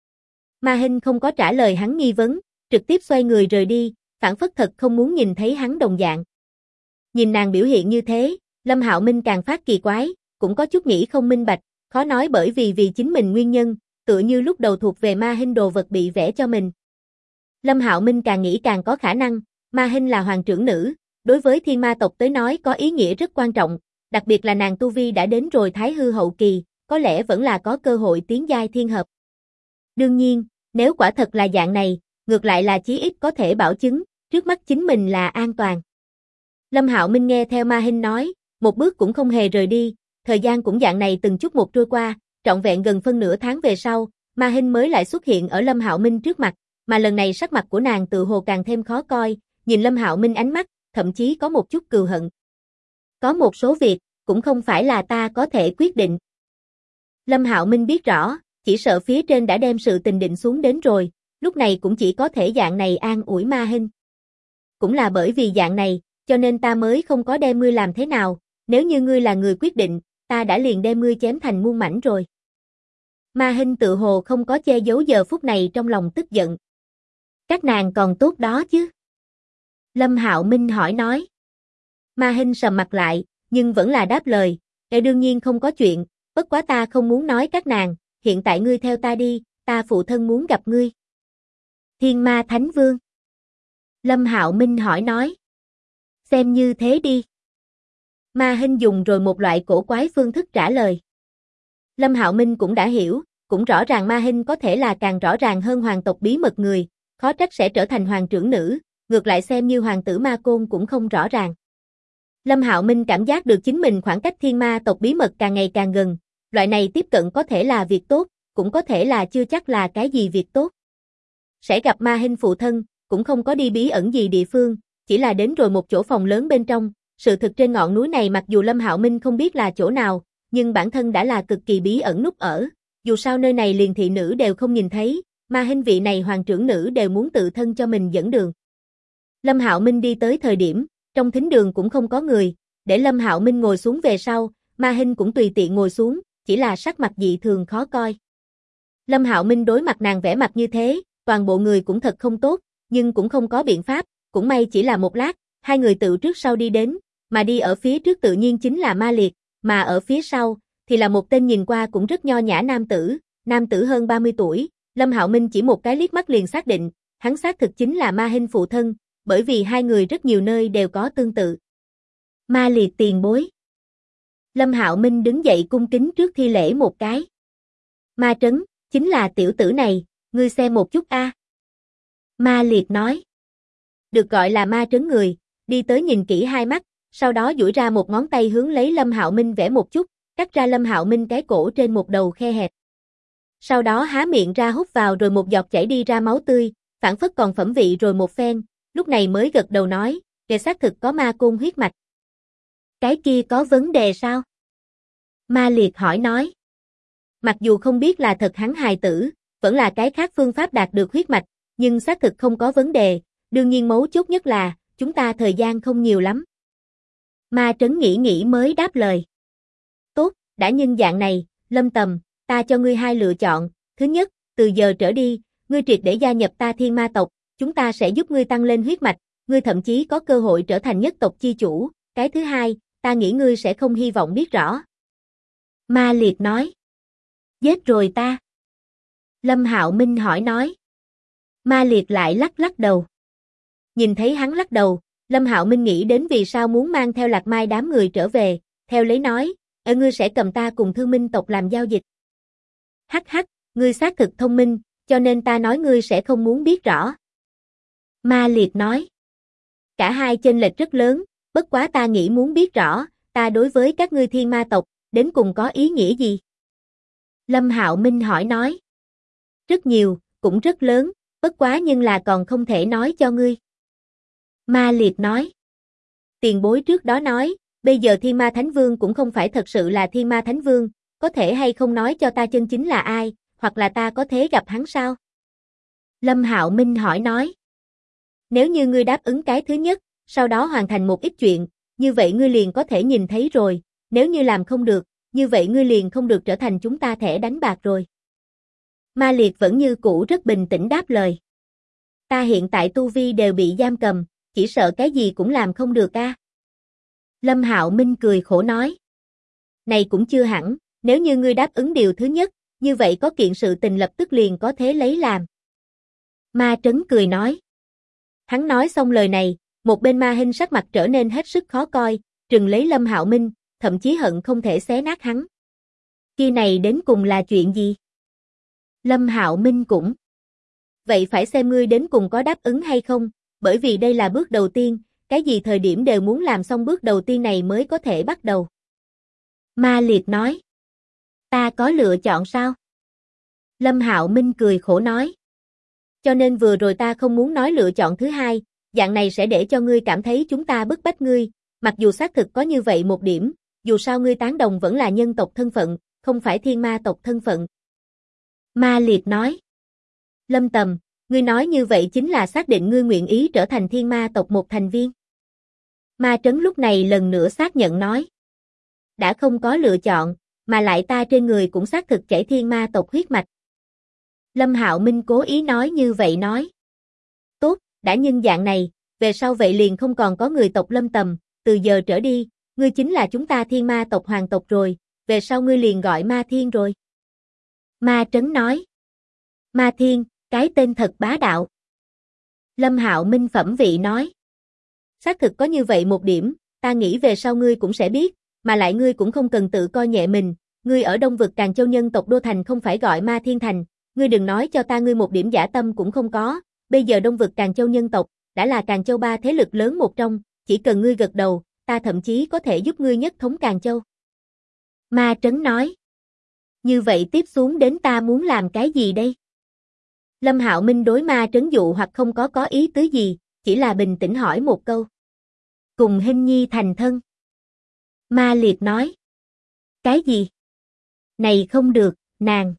Ma Hinh không có trả lời hắn nghi vấn, trực tiếp xoay người rời đi, phản phất thật không muốn nhìn thấy hắn đồng dạng. Nhìn nàng biểu hiện như thế, Lâm Hạo Minh càng phát kỳ quái, cũng có chút nghĩ không minh bạch, khó nói bởi vì chính mình nguyên nhân, tựa như lúc đầu thuộc về Ma Hinh đồ vật bị vẽ cho mình. Lâm Hạo Minh càng nghĩ càng có khả năng, Ma Hinh là hoàng trưởng nữ, đối với thiên ma tộc tới nói có ý nghĩa rất quan trọng, đặc biệt là nàng tu vi đã đến rồi thái hư hậu kỳ, có lẽ vẫn là có cơ hội tiến giai thiên hợp. Đương nhiên, nếu quả thật là dạng này, ngược lại là chí ít có thể bảo chứng, trước mắt chính mình là an toàn. Lâm Hạo Minh nghe theo Ma Hinh nói, một bước cũng không hề rời đi, thời gian cũng dạng này từng chút một trôi qua, trọn vẹn gần phân nửa tháng về sau, Ma Hinh mới lại xuất hiện ở Lâm Hạo Minh trước mặt, mà lần này sắc mặt của nàng tự hồ càng thêm khó coi, nhìn Lâm Hạo Minh ánh mắt, thậm chí có một chút cừu hận. Có một số việc, cũng không phải là ta có thể quyết định. Lâm Hạo Minh biết rõ, chỉ sợ phía trên đã đem sự tình định xuống đến rồi, lúc này cũng chỉ có thể dạng này an ủi Ma Hinh. Cũng là bởi vì dạng này, cho nên ta mới không có đem ngươi làm thế nào, nếu như ngươi là người quyết định, ta đã liền đem ngươi chém thành muôn mảnh rồi. Ma Hinh tự hồ không có che giấu giờ phút này trong lòng tức giận. Các nàng còn tốt đó chứ? Lâm Hạo Minh hỏi nói. Ma Hinh sầm mặt lại, nhưng vẫn là đáp lời, đương nhiên không có chuyện, bất quá ta không muốn nói các nàng, hiện tại ngươi theo ta đi, ta phụ thân muốn gặp ngươi. Thiên Ma Thánh Vương. Lâm Hạo Minh hỏi nói. Xem như thế đi. Ma Hinh dùng rồi một loại cổ quái phương thức trả lời. Lâm Hạo Minh cũng đã hiểu, cũng rõ ràng Ma Hinh có thể là càng rõ ràng hơn hoàng tộc bí mật người, khó trách sẽ trở thành hoàng trưởng nữ, ngược lại xem như hoàng tử Ma Côn cũng không rõ ràng. Lâm Hạo Minh cảm giác được chính mình khoảng cách thiên ma tộc bí mật càng ngày càng gần, loại này tiếp cận có thể là việc tốt, cũng có thể là chưa chắc là cái gì việc tốt. Sẽ gặp Ma Hinh phụ thân, cũng không có đi bí ẩn gì địa phương, chỉ là đến rồi một chỗ phòng lớn bên trong, sự thực trên ngọn núi này mặc dù Lâm Hạo Minh không biết là chỗ nào, nhưng bản thân đã là cực kỳ bí ẩn núp ở, dù sao nơi này liền thị nữ đều không nhìn thấy, Ma Hinh vị này hoàng trưởng nữ đều muốn tự thân cho mình dẫn đường. Lâm Hạo Minh đi tới thời điểm, trong thính đường cũng không có người, để Lâm Hạo Minh ngồi xuống về sau, Ma Hinh cũng tùy tiện ngồi xuống, chỉ là sắc mặt dị thường khó coi. Lâm Hạo Minh đối mặt nàng vẻ mặt như thế, toàn bộ người cũng thật không tốt, nhưng cũng không có biện pháp, cũng may chỉ là một lát, hai người tự trước sau đi đến, mà đi ở phía trước tự nhiên chính là Ma Liệt, mà ở phía sau thì là một tên nhìn qua cũng rất nho nhã nam tử hơn 30 tuổi, Lâm Hạo Minh chỉ một cái liếc mắt liền xác định, hắn xác thực chính là Ma Hinh phụ thân, bởi vì hai người rất nhiều nơi đều có tương tự. Ma Liệt tiền bối. Lâm Hạo Minh đứng dậy cung kính trước thi lễ một cái. Ma Trấn, chính là tiểu tử này, ngươi xem một chút a. Ma Liệt nói. được gọi là ma trấn người, đi tới nhìn kỹ hai mắt, sau đó duỗi ra một ngón tay hướng lấy Lâm Hạo Minh vẽ một chút, cắt ra Lâm Hạo Minh cái cổ trên một đầu khe hẹp. Sau đó há miệng ra hút vào rồi một giọt chảy đi ra máu tươi, phảng phất còn phẩm vị rồi một phen, lúc này mới gật đầu nói, kẻ xác thực có ma côn huyết mạch. Cái kia có vấn đề sao? Ma Liệt hỏi nói. Mặc dù không biết là thật hắn hài tử, vẫn là cái khác phương pháp đạt được huyết mạch, nhưng xác thực không có vấn đề, đương nhiên mấu chốt nhất là, chúng ta thời gian không nhiều lắm. Ma Trấn nghĩ mới đáp lời. Tốt, đã nhân dạng này, Lâm Tầm, ta cho ngươi hai lựa chọn, thứ nhất, từ giờ trở đi, ngươi triệt để gia nhập ta Thiên Ma tộc, chúng ta sẽ giúp ngươi tăng lên huyết mạch, ngươi thậm chí có cơ hội trở thành nhất tộc chi chủ, cái thứ hai, ta nghĩ ngươi sẽ không hy vọng biết rõ. Ma Liệt nói. Giết rồi ta. Lâm Hạo Minh hỏi nói. Ma Liệt lại lắc đầu. Nhìn thấy hắn lắc đầu, Lâm Hạo Minh nghĩ đến vì sao muốn mang theo Lạc Mai đám người trở về, theo lấy nói, ngươi sẽ cầm ta cùng Thương Minh tộc làm giao dịch. Hắc hắc, ngươi xác thực thông minh, cho nên ta nói ngươi sẽ không muốn biết rõ. Ma Liệt nói. Cả hai chênh lệch rất lớn, bất quá ta nghĩ muốn biết rõ, ta đối với các ngươi Thiên Ma tộc, đến cùng có ý nghĩa gì? Lâm Hạo Minh hỏi nói. Rất nhiều, cũng rất lớn, bất quá nhưng là còn không thể nói cho ngươi. Ma Liệt nói. Tiền bối trước đó nói, bây giờ Thiên Ma Thánh Vương cũng không phải thật sự là Thiên Ma Thánh Vương, có thể hay không nói cho ta chân chính là ai, hoặc là ta có thể gặp hắn sao? Lâm Hạo Minh hỏi nói. Nếu như ngươi đáp ứng cái thứ nhất, sau đó hoàn thành một ít chuyện, như vậy ngươi liền có thể nhìn thấy rồi, nếu như làm không được, như vậy ngươi liền không được trở thành chúng ta thẻ đánh bạc rồi. Ma Liệt vẫn như cũ rất bình tĩnh đáp lời. Ta hiện tại tu vi đều bị giam cầm, chỉ sợ cái gì cũng làm không được a. Lâm Hạo Minh cười khổ nói. Này cũng chưa hẳn, nếu như ngươi đáp ứng điều thứ nhất, như vậy có kiện sự tình lập tức liền có thế lấy làm. Ma Trấn cười nói. Hắn nói xong lời này, một bên ma hình sắc mặt trở nên hết sức khó coi, trừng lấy Lâm Hạo Minh, thậm chí hận không thể xé nát hắn. Kia này đến cùng là chuyện gì? Lâm Hạo Minh cũng. Vậy phải xem ngươi đến cùng có đáp ứng hay không, bởi vì đây là bước đầu tiên, cái gì thời điểm đều muốn làm xong bước đầu tiên này mới có thể bắt đầu. Ma Liệt nói. Ta có lựa chọn sao? Lâm Hạo Minh cười khổ nói. Cho nên vừa rồi ta không muốn nói lựa chọn thứ hai, dạng này sẽ để cho ngươi cảm thấy chúng ta bức bách ngươi, mặc dù xác thực có như vậy một điểm, dù sao ngươi tán đồng vẫn là nhân tộc thân phận, không phải Thiên Ma tộc thân phận. Ma Liệt nói. Lâm Tầm, ngươi nói như vậy chính là xác định ngươi nguyện ý trở thành Thiên Ma tộc một thành viên. Ma Trấn lúc này lần nữa xác nhận nói. Đã không có lựa chọn, mà lại ta trên người cũng xác thực chảy Thiên Ma tộc huyết mạch. Lâm Hạo Minh cố ý nói như vậy nói. Tốt, đã nhân dạng này, về sau vậy liền không còn có người tộc Lâm Tầm, từ giờ trở đi, ngươi chính là chúng ta Thiên Ma tộc hoàng tộc rồi, về sau ngươi liền gọi Ma Thiên rồi. Ma Trấn nói. Ma Thiên, cái tên thật bá đạo. Lâm Hạo Minh phẩm vị nói. Xác thực có như vậy một điểm, ta nghĩ về sau ngươi cũng sẽ biết, mà lại ngươi cũng không cần tự coi nhẹ mình, ngươi ở Đông vực Càn Châu nhân tộc Đô Thành không phải gọi Ma Thiên Thành, ngươi đừng nói cho ta ngươi một điểm giả tâm cũng không có, bây giờ Đông vực Càn Châu nhân tộc, đã là Càn Châu ba thế lực lớn một trong, chỉ cần ngươi gật đầu, ta thậm chí có thể giúp ngươi nhất thống Càn Châu. Ma Trấn nói. Như vậy tiếp xuống đến ta muốn làm cái gì đây? Lâm Hạo Minh đối Ma Trấn dụ hoặc không có ý tứ gì, chỉ là bình tĩnh hỏi một câu. Cùng Hinh Nhi thành thân. Ma Liệt nói. Cái gì? Này không được, nàng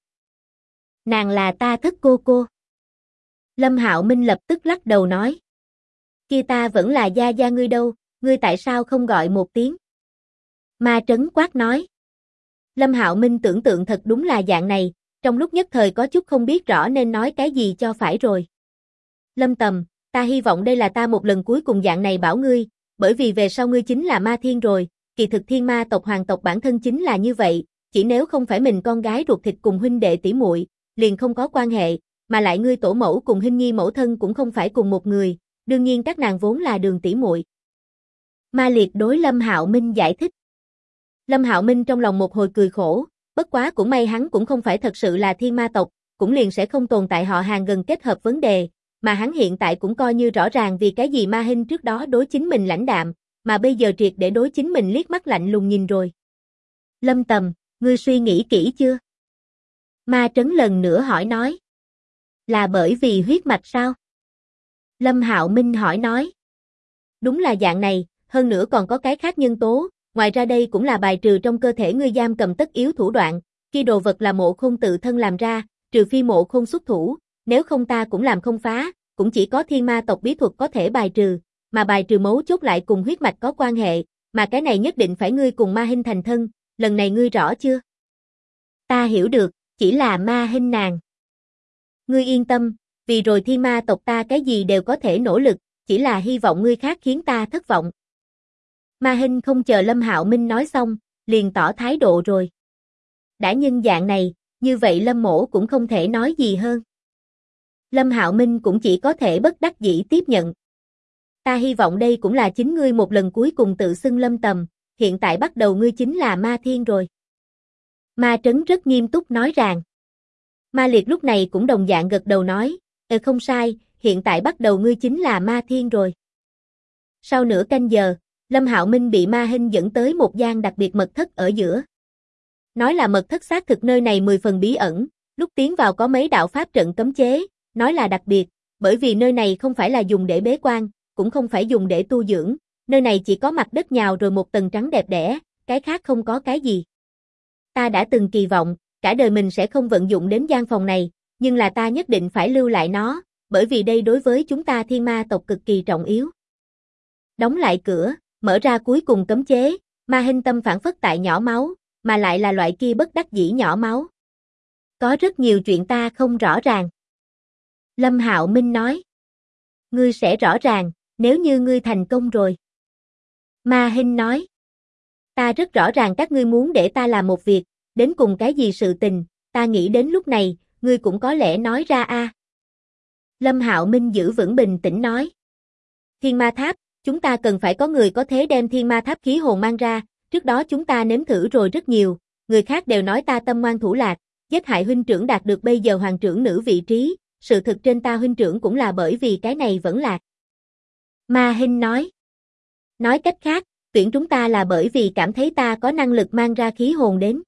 là ta thất cô. Lâm Hạo Minh lập tức lắc đầu nói. Kia ta vẫn là gia gia ngươi đâu, ngươi tại sao không gọi một tiếng? Ma Trấn quát nói. Lâm Hạo Minh tưởng tượng thật đúng là dạng này, trong lúc nhất thời có chút không biết rõ nên nói cái gì cho phải rồi. Lâm Tầm, ta hy vọng đây là ta một lần cuối cùng dạng này bảo ngươi, bởi vì về sau ngươi chính là Ma Thiên rồi, kỳ thực Thiên Ma tộc hoàng tộc bản thân chính là như vậy, chỉ nếu không phải mình con gái ruột thịt cùng huynh đệ tỷ muội, liền không có quan hệ, mà lại ngươi tổ mẫu cùng Hinh Nhi mẫu thân cũng không phải cùng một người, đương nhiên các nàng vốn là đường tỷ muội. Ma Liệt đối Lâm Hạo Minh giải thích. Lâm Hạo Minh trong lòng một hồi cười khổ, bất quá cũng may hắn cũng không phải thật sự là Thiên Ma tộc, cũng liền sẽ không tồn tại họ hàng gần kết hợp vấn đề, mà hắn hiện tại cũng coi như rõ ràng vì cái gì Ma Hinh trước đó đối chính mình lãnh đạm, mà bây giờ triệt để đối chính mình liếc mắt lạnh lùng nhìn rồi. Lâm Tầm, ngươi suy nghĩ kỹ chưa? Ma Trấn lần nữa hỏi nói. Là bởi vì huyết mạch sao? Lâm Hạo Minh hỏi nói. Đúng là dạng này, hơn nữa còn có cái khác nhân tố, ngoài ra đây cũng là bài trừ trong cơ thể ngươi giam cầm tất yếu thủ đoạn, khi đồ vật là Mộ Khôn tự thân làm ra, trừ phi Mộ Khôn xuất thủ, nếu không ta cũng làm không phá, cũng chỉ có thiên ma tộc bí thuật có thể bài trừ, mà bài trừ mấu chốt lại cùng huyết mạch có quan hệ, mà cái này nhất định phải ngươi cùng Ma Hinh thành thân, lần này ngươi rõ chưa? Ta hiểu được, chỉ là Ma Hinh nàng. Ngươi yên tâm, vì rồi thiên ma tộc ta cái gì đều có thể nỗ lực, chỉ là hy vọng ngươi khác khiến ta thất vọng. Ma Hinh không chờ Lâm Hạo Minh nói xong, liền tỏ thái độ rồi. Đã nhân dạng này, như vậy Lâm Mỗ cũng không thể nói gì hơn. Lâm Hạo Minh cũng chỉ có thể bất đắc dĩ tiếp nhận. Ta hy vọng đây cũng là chính ngươi một lần cuối cùng tự xưng Lâm Tầm, hiện tại bắt đầu ngươi chính là Ma Thiên rồi. Ma Trấn rất nghiêm túc nói rằng. Ma Liệt lúc này cũng đồng dạng gật đầu nói, không sai, hiện tại bắt đầu ngươi chính là Ma Thiên rồi. Sau nửa canh giờ, Lâm Hạo Minh bị Ma Hinh dẫn tới một gian đặc biệt mật thất ở giữa. Nói là mật thất xác thực nơi này 10 phần bí ẩn, lúc tiến vào có mấy đạo pháp trận cấm chế, nói là đặc biệt, bởi vì nơi này không phải là dùng để bế quan, cũng không phải dùng để tu dưỡng, nơi này chỉ có mặt đất nhào rồi một tầng trắng đẹp đẽ, cái khác không có cái gì. Ta đã từng kỳ vọng, cả đời mình sẽ không vận dụng đến gian phòng này, nhưng là ta nhất định phải lưu lại nó, bởi vì đây đối với chúng ta thiên ma tộc cực kỳ trọng yếu. Đóng lại cửa, mở ra cuối cùng cấm chế, Ma Hinh tâm phản phất tại nhỏ máu, mà lại là loại kia bất đắc dĩ nhỏ máu. Có rất nhiều chuyện ta không rõ ràng. Lâm Hạo Minh nói. Ngươi sẽ rõ ràng, nếu như ngươi thành công rồi. Ma Hinh nói. Ta rất rõ ràng các ngươi muốn để ta làm một việc, đến cùng cái gì sự tình, ta nghĩ đến lúc này, ngươi cũng có lẽ nói ra a. Lâm Hạo Minh giữ vững bình tĩnh nói. Thiên ma tháp, chúng ta cần phải có người có thế đem thiên ma tháp khí hồn mang ra, trước đó chúng ta nếm thử rồi rất nhiều, người khác đều nói ta tâm ngoan thủ lạc, giết hại huynh trưởng đạt được bây giờ hoàng trưởng nữ vị trí, sự thực trên ta huynh trưởng cũng là bởi vì cái này vẫn lạc. Ma Hinh nói. Nói cách khác, tuyển chúng ta là bởi vì cảm thấy ta có năng lực mang ra khí hồn đến.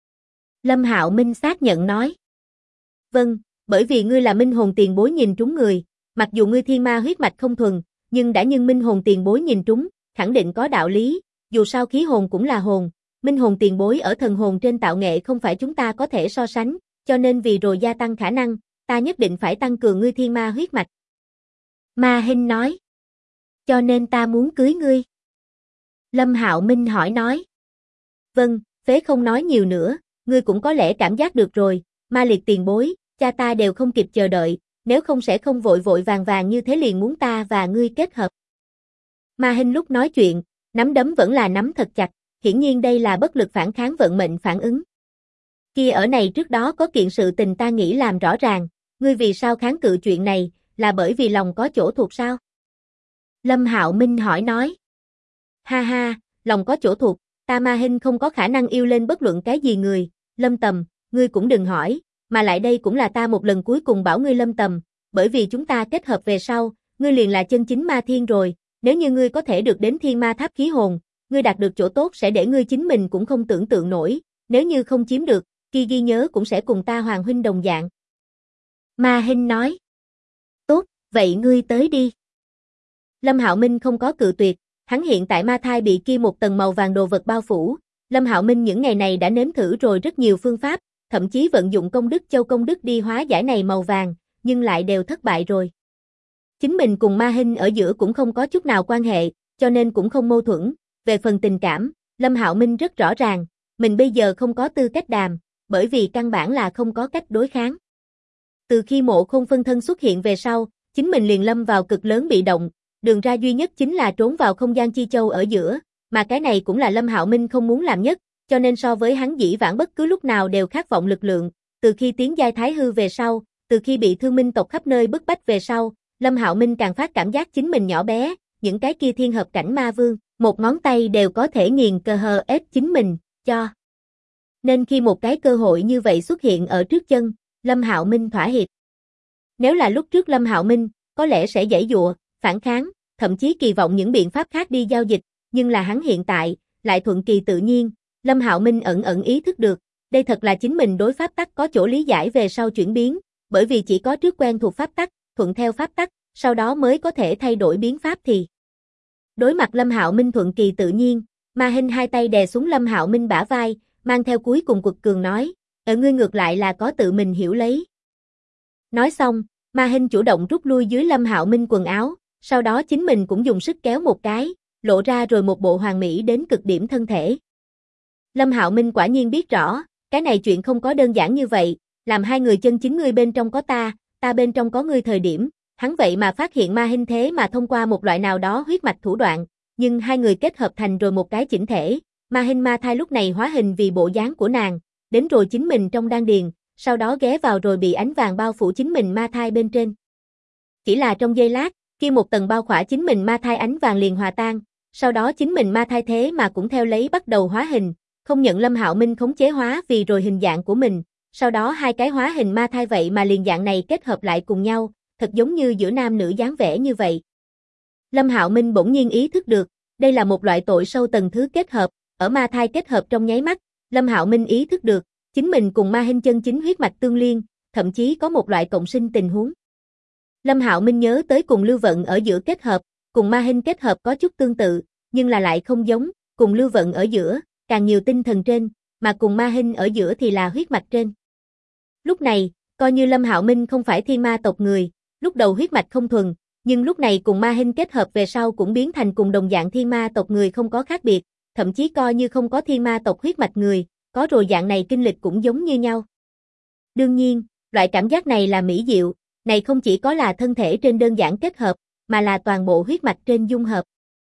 Lâm Hạo Minh xác nhận nói. Vâng, bởi vì ngươi là minh hồn tiền bối nhìn trúng người, mặc dù ngươi thiên ma huyết mạch không thuần, nhưng đã nhưng minh hồn tiền bối nhìn trúng, khẳng định có đạo lý, dù sao khí hồn cũng là hồn, minh hồn tiền bối ở thần hồn trên tạo nghệ không phải chúng ta có thể so sánh, cho nên vì rồi gia tăng khả năng, ta nhất định phải tăng cường ngươi thiên ma huyết mạch. Ma Hinh nói. Cho nên ta muốn cưới ngươi. Lâm Hạo Minh hỏi nói. Vâng, phế không nói nhiều nữa, ngươi cũng có lẽ cảm giác được rồi, Ma Liệt tiền bối, cha ta đều không kịp chờ đợi, nếu không sẽ không vội vội vàng vàng như thế liền muốn ta và ngươi kết hợp. Ma Hinh lúc nói chuyện, nắm đấm vẫn là nắm thật chặt, hiển nhiên đây là bất lực phản kháng vận mệnh phản ứng. Kia ở này trước đó có kiện sự tình ta nghĩ làm rõ ràng, ngươi vì sao kháng cự chuyện này, là bởi vì lòng có chỗ thuộc sao? Lâm Hạo Minh hỏi nói. Ha ha, lòng có chỗ thuộc, ta Ma Hinh không có khả năng yêu lên bất luận cái gì người, Lâm Tầm, ngươi cũng đừng hỏi, mà lại đây cũng là ta một lần cuối cùng bảo ngươi Lâm Tầm, bởi vì chúng ta kết hợp về sau, ngươi liền là chân chính Ma Thiên rồi, nếu như ngươi có thể được đến thiên ma tháp khí hồn, ngươi đạt được chỗ tốt sẽ để ngươi chính mình cũng không tưởng tượng nổi, nếu như không chiếm được, kia ghi nhớ cũng sẽ cùng ta Hoàng huynh đồng dạng. Ma Hinh nói. Tốt, vậy ngươi tới đi. Lâm Hạo Minh không có cự tuyệt, hắn hiện tại ma thai bị kia một tầng màu vàng đồ vật bao phủ, Lâm Hạo Minh những ngày này đã nếm thử rồi rất nhiều phương pháp, thậm chí vận dụng công đức châu công đức đi hóa giải này màu vàng, nhưng lại đều thất bại rồi. Chính mình cùng Ma Hinh ở giữa cũng không có chút nào quan hệ, cho nên cũng không mâu thuẫn, về phần tình cảm, Lâm Hạo Minh rất rõ ràng, mình bây giờ không có tư cách đàm, bởi vì căn bản là không có cách đối kháng. Từ khi Mộ Khôn phân thân xuất hiện về sau, chính mình liền lâm vào cực lớn bị động, đường ra duy nhất chính là trốn vào không gian chi châu ở giữa, mà cái này cũng là Lâm Hạo Minh không muốn làm nhất, cho nên so với hắn dĩ vãng bất cứ lúc nào đều khát vọng lực lượng, từ khi tiến giai thái hư về sau, từ khi bị thương minh tộc khắp nơi bức bách về sau, Lâm Hạo Minh càng phát cảm giác chính mình nhỏ bé, những cái kia thiên hợp cảnh ma vương, một ngón tay đều có thể nghiền cơ hờ ép chính mình, cho. Nên khi một cái cơ hội như vậy xuất hiện ở trước chân, Lâm Hạo Minh thỏa hiệp. Nếu là lúc trước Lâm Hạo Minh, có lẽ sẽ giãy giụa, phản kháng, thậm chí kỳ vọng những biện pháp khác đi giao dịch, nhưng là hắn hiện tại, lại thuận kỳ tự nhiên. Lâm Hạo Minh ẩn ẩn ý thức được, đây thật là chính mình đối pháp tắc có chỗ lý giải về sau chuyển biến, bởi vì chỉ có trước quen thuộc pháp tắc, thuận theo pháp tắc, sau đó mới có thể thay đổi biến pháp thì. Đối mặt Lâm Hạo Minh thuận kỳ tự nhiên, Ma Hinh hai tay đè xuống Lâm Hạo Minh bả vai, mang theo cuối cùng quật cường nói, ngươi ngược lại là có tự mình hiểu lấy. Nói xong, Ma Hinh chủ động rút lui dưới Lâm Hạo Minh quần áo, sau đó chính mình cũng dùng sức kéo một cái, lộ ra rồi một bộ hoàn mỹ đến cực điểm thân thể. Lâm Hạo Minh quả nhiên biết rõ, cái này chuyện không có đơn giản như vậy, làm hai người chân chính ngươi bên trong có ta bên trong có ngươi thời điểm, hắn vậy mà phát hiện Ma Hinh thế mà thông qua một loại nào đó huyết mạch thủ đoạn, nhưng hai người kết hợp thành rồi một cái chỉnh thể, Ma Hinh ma thai lúc này hóa hình vì bộ dáng của nàng, đến rồi chính mình trong đan điền, sau đó ghé vào rồi bị ánh vàng bao phủ chính mình ma thai bên trên. Chỉ là trong giây lát, khi một tầng bao khỏa chính mình ma thai ánh vàng liền hòa tan, sau đó chính mình ma thai thế mà cũng theo lấy bắt đầu hóa hình, không nhận Lâm Hạo Minh khống chế hóa vì rồi hình dạng của mình, sau đó hai cái hóa hình ma thai vậy mà liền dạng này kết hợp lại cùng nhau, thật giống như giữa nam nữ dáng vẻ như vậy. Lâm Hạo Minh bỗng nhiên ý thức được, đây là một loại tội sâu tầng thứ kết hợp, ở ma thai kết hợp trong nháy mắt, Lâm Hạo Minh ý thức được, chính mình cùng Ma Hinh chân chính huyết mạch tương liên, thậm chí có một loại cộng sinh tình huống. Lâm Hạo Minh nhớ tới cùng Lưu Vận ở giữa kết hợp, cùng Ma Hinh kết hợp có chút tương tự, nhưng là lại không giống, cùng Lưu Vận ở giữa, càng nhiều tinh thần trên, mà cùng Ma Hinh ở giữa thì là huyết mạch trên. Lúc này, coi như Lâm Hạo Minh không phải thiên ma tộc người, lúc đầu huyết mạch không thuần, nhưng lúc này cùng Ma Hinh kết hợp về sau cũng biến thành cùng đồng dạng thiên ma tộc người không có khác biệt, thậm chí coi như không có thiên ma tộc huyết mạch người, có rồi dạng này kinh lịch cũng giống như nhau. Đương nhiên, loại cảm giác này là mỹ diệu, này không chỉ có là thân thể trên đơn giản kết hợp, mà là toàn bộ huyết mạch trên dung hợp.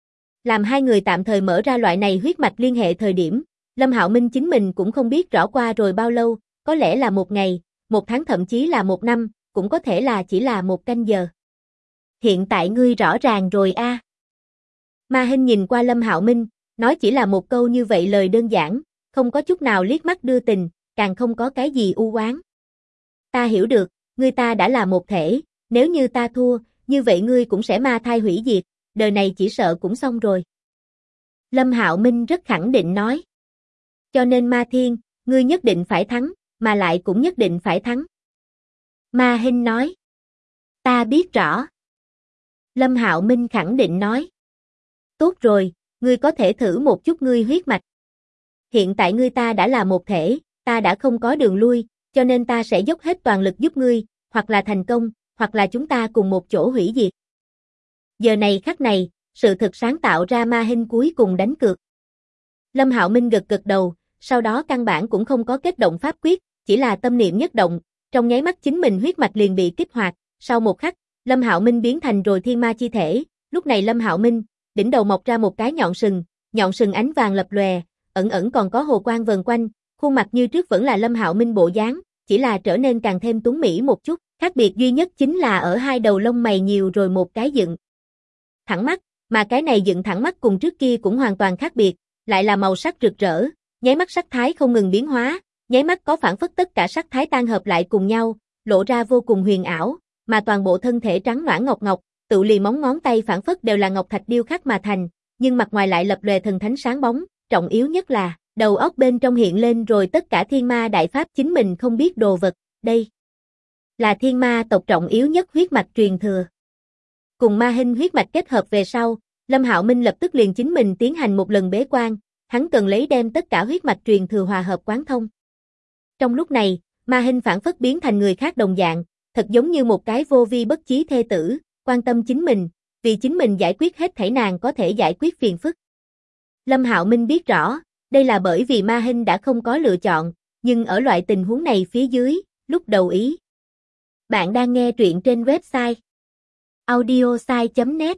Làm hai người tạm thời mở ra loại này huyết mạch liên hệ thời điểm, Lâm Hạo Minh chính mình cũng không biết rõ qua rồi bao lâu, có lẽ là một ngày, một tháng thậm chí là một năm, cũng có thể là chỉ là một canh giờ. Hiện tại ngươi rõ ràng rồi a. Ma Hinh nhìn qua Lâm Hạo Minh, nói chỉ là một câu như vậy lời đơn giản, không có chút nào liếc mắt đưa tình, càng không có cái gì u oán. Ta hiểu được, ngươi ta đã là một thể, nếu như ta thua, như vậy ngươi cũng sẽ ma thai hủy diệt, đời này chỉ sợ cũng xong rồi. Lâm Hạo Minh rất khẳng định nói. Cho nên Ma Thiên, ngươi nhất định phải thắng, mà lại cũng nhất định phải thắng. Ma Hinh nói. Ta biết rõ. Lâm Hạo Minh khẳng định nói. Tốt rồi, ngươi có thể thử một chút ngươi huyết mạch. Hiện tại ngươi ta đã là một thể, ta đã không có đường lui, cho nên ta sẽ dốc hết toàn lực giúp ngươi, hoặc là thành công, hoặc là chúng ta cùng một chỗ hủy diệt. Giờ này khắc này, sự thực sáng tạo ra Ma Hinh cuối cùng đánh cược. Lâm Hạo Minh gật gật đầu, sau đó căn bản cũng không có kết động pháp quyết, chỉ là tâm niệm nhất động, trong nháy mắt chính mình huyết mạch liền bị kích hoạt, sau một khắc, Lâm Hạo Minh biến thành rồi thiên ma chi thể, lúc này Lâm Hạo Minh, đỉnh đầu mọc ra một cái nhọn sừng ánh vàng lập lòe, ẩn ẩn còn có hồ quang vần quanh, khuôn mặt như trước vẫn là Lâm Hạo Minh bộ dáng, chỉ là trở nên càng thêm tuấn mỹ một chút, khác biệt duy nhất chính là ở hai đầu lông mày nhiều rồi một cái dựng thẳng mắt, mà cái này dựng thẳng mắt cùng trước kia cũng hoàn toàn khác biệt, lại là màu sắc rực rỡ, nháy mắt sắc thái không ngừng biến hóa, nháy mắt có phản phất tất cả sắc thái tan hợp lại cùng nhau, lộ ra vô cùng huyền ảo, mà toàn bộ thân thể trắng nõn ngọc, tự lì móng ngón tay phản phất đều là ngọc thạch điêu khắc mà thành, nhưng mặt ngoài lại lập lòe thần thánh sáng bóng, trọng yếu nhất là, đầu óc bên trong hiện lên rồi tất cả thiên ma đại pháp chính mình không biết đồ vật, đây là thiên ma tộc trọng yếu nhất huyết mạch truyền thừa. Cùng Ma Hinh huyết mạch kết hợp về sau, Lâm Hạo Minh lập tức liền chính mình tiến hành một lần bế quan, hắn cần lấy đem tất cả huyết mạch truyền thừa hòa hợp quán thông. Trong lúc này, Ma Hinh phản phất biến thành người khác đồng dạng, thật giống như một cái vô vi bất chí thê tử, quan tâm chính mình, vì chính mình giải quyết hết thảy nàng có thể giải quyết phiền phức. Lâm Hạo Minh biết rõ, đây là bởi vì Ma Hinh đã không có lựa chọn, nhưng ở loại tình huống này phía dưới, lúc đầu ý. Bạn đang nghe truyện trên website audiosai.net.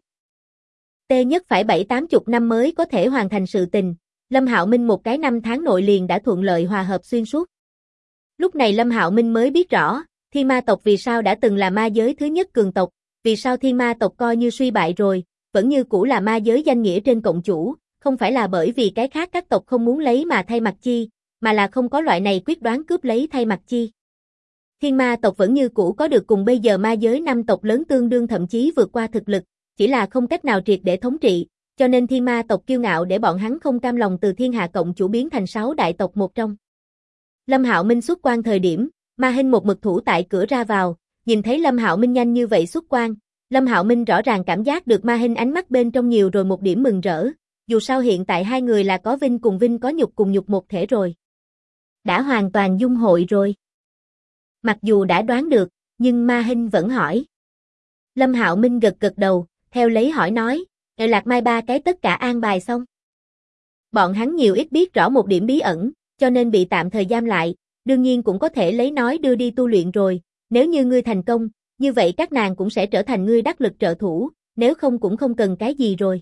Tê nhất phải 7-80 năm mới có thể hoàn thành sự tình, Lâm Hạo Minh một cái năm tháng nội liền đã thuận lợi hòa hợp xuyên suốt. Lúc này Lâm Hạo Minh mới biết rõ, Thiên Ma tộc vì sao đã từng là ma giới thứ nhất cường tộc, vì sao Thiên Ma tộc coi như suy bại rồi, vẫn như cũ là ma giới danh nghĩa trên cộng chủ, không phải là bởi vì cái khác các tộc không muốn lấy mà thay mặt chi, mà là không có loại này quyết đoán cướp lấy thay mặt chi. Thiên ma tộc vẫn như cũ có được cùng bây giờ ma giới 5 tộc lớn tương đương thậm chí vượt qua thực lực, chỉ là không cách nào triệt để thống trị, cho nên thiên ma tộc kiêu ngạo để bọn hắn không cam lòng từ thiên hạ cộng chủ biến thành 6 đại tộc một trong. Lâm Hạo Minh xuất quan thời điểm, Ma Hinh một mực thủ tại cửa ra vào, nhìn thấy Lâm Hạo Minh nhanh như vậy xuất quan, Lâm Hạo Minh rõ ràng cảm giác được Ma Hinh ánh mắt bên trong nhiều rồi một điểm mừng rỡ, dù sao hiện tại hai người là có vinh cùng vinh có nhục cùng nhục một thể rồi. Đã hoàn toàn dung hội rồi. Mặc dù đã đoán được, nhưng Ma Hinh vẫn hỏi. Lâm Hạo Minh gật gật đầu, theo lấy hỏi nói, Lạc Mai ba cái tất cả an bài xong. Bọn hắn nhiều ít biết rõ một điểm bí ẩn, cho nên bị tạm thời giam lại, đương nhiên cũng có thể lấy nói đưa đi tu luyện rồi, nếu như ngươi thành công, như vậy các nàng cũng sẽ trở thành ngươi đắc lực trợ thủ, nếu không cũng không cần cái gì rồi.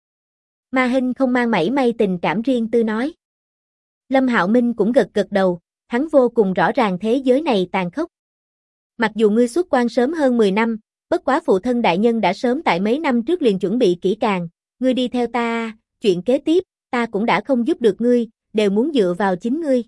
Ma Hinh không mang mảy may tình cảm riêng tư nói. Lâm Hạo Minh cũng gật gật đầu, hắn vô cùng rõ ràng thế giới này tàn khốc. Mặc dù ngươi xuất quan sớm hơn 10 năm, bất quá phụ thân đại nhân đã sớm tại mấy năm trước liền chuẩn bị kỹ càng, ngươi đi theo ta, chuyện kế tiếp, ta cũng đã không giúp được ngươi, đều muốn dựa vào chính ngươi.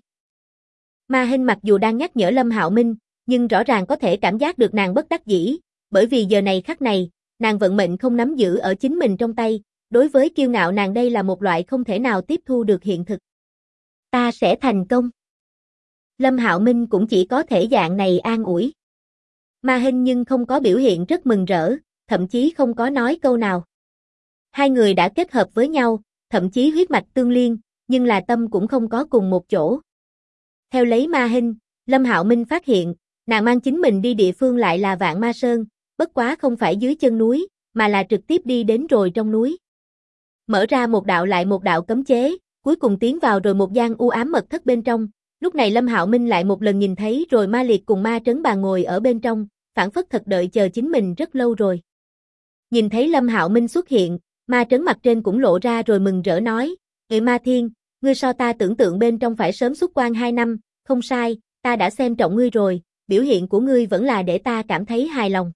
Ma Hinh mặc dù đang nhắc nhở Lâm Hạo Minh, nhưng rõ ràng có thể cảm giác được nàng bất đắc dĩ, bởi vì giờ này khắc này, nàng vận mệnh không nắm giữ ở chính mình trong tay, đối với kiêu ngạo nàng đây là một loại không thể nào tiếp thu được hiện thực. Ta sẽ thành công. Lâm Hạo Minh cũng chỉ có thể dạng này an ủi. Ma Hinh nhưng không có biểu hiện rất mừng rỡ, thậm chí không có nói câu nào. Hai người đã kết hợp với nhau, thậm chí huyết mạch tương liên, nhưng là tâm cũng không có cùng một chỗ. Theo lấy Ma Hinh, Lâm Hạo Minh phát hiện, nàng mang chính mình đi địa phương lại là Vạn Ma Sơn, bất quá không phải dưới chân núi, mà là trực tiếp đi đến rồi trong núi. Mở ra một đạo lại một đạo cấm chế, cuối cùng tiến vào rồi một gian u ám mật thất bên trong. Lúc này Lâm Hạo Minh lại một lần nhìn thấy rồi Ma Liệt cùng Ma Trấn Bà ngồi ở bên trong, phảng phất thật đợi chờ chính mình rất lâu rồi. Nhìn thấy Lâm Hạo Minh xuất hiện, Ma Trấn mặt trên cũng lộ ra rồi mừng rỡ nói, Ma Thiên, ngươi so ta tưởng tượng bên trong phải sớm xuất quan 2 năm, không sai, ta đã xem trọng ngươi rồi, biểu hiện của ngươi vẫn là để ta cảm thấy hài lòng.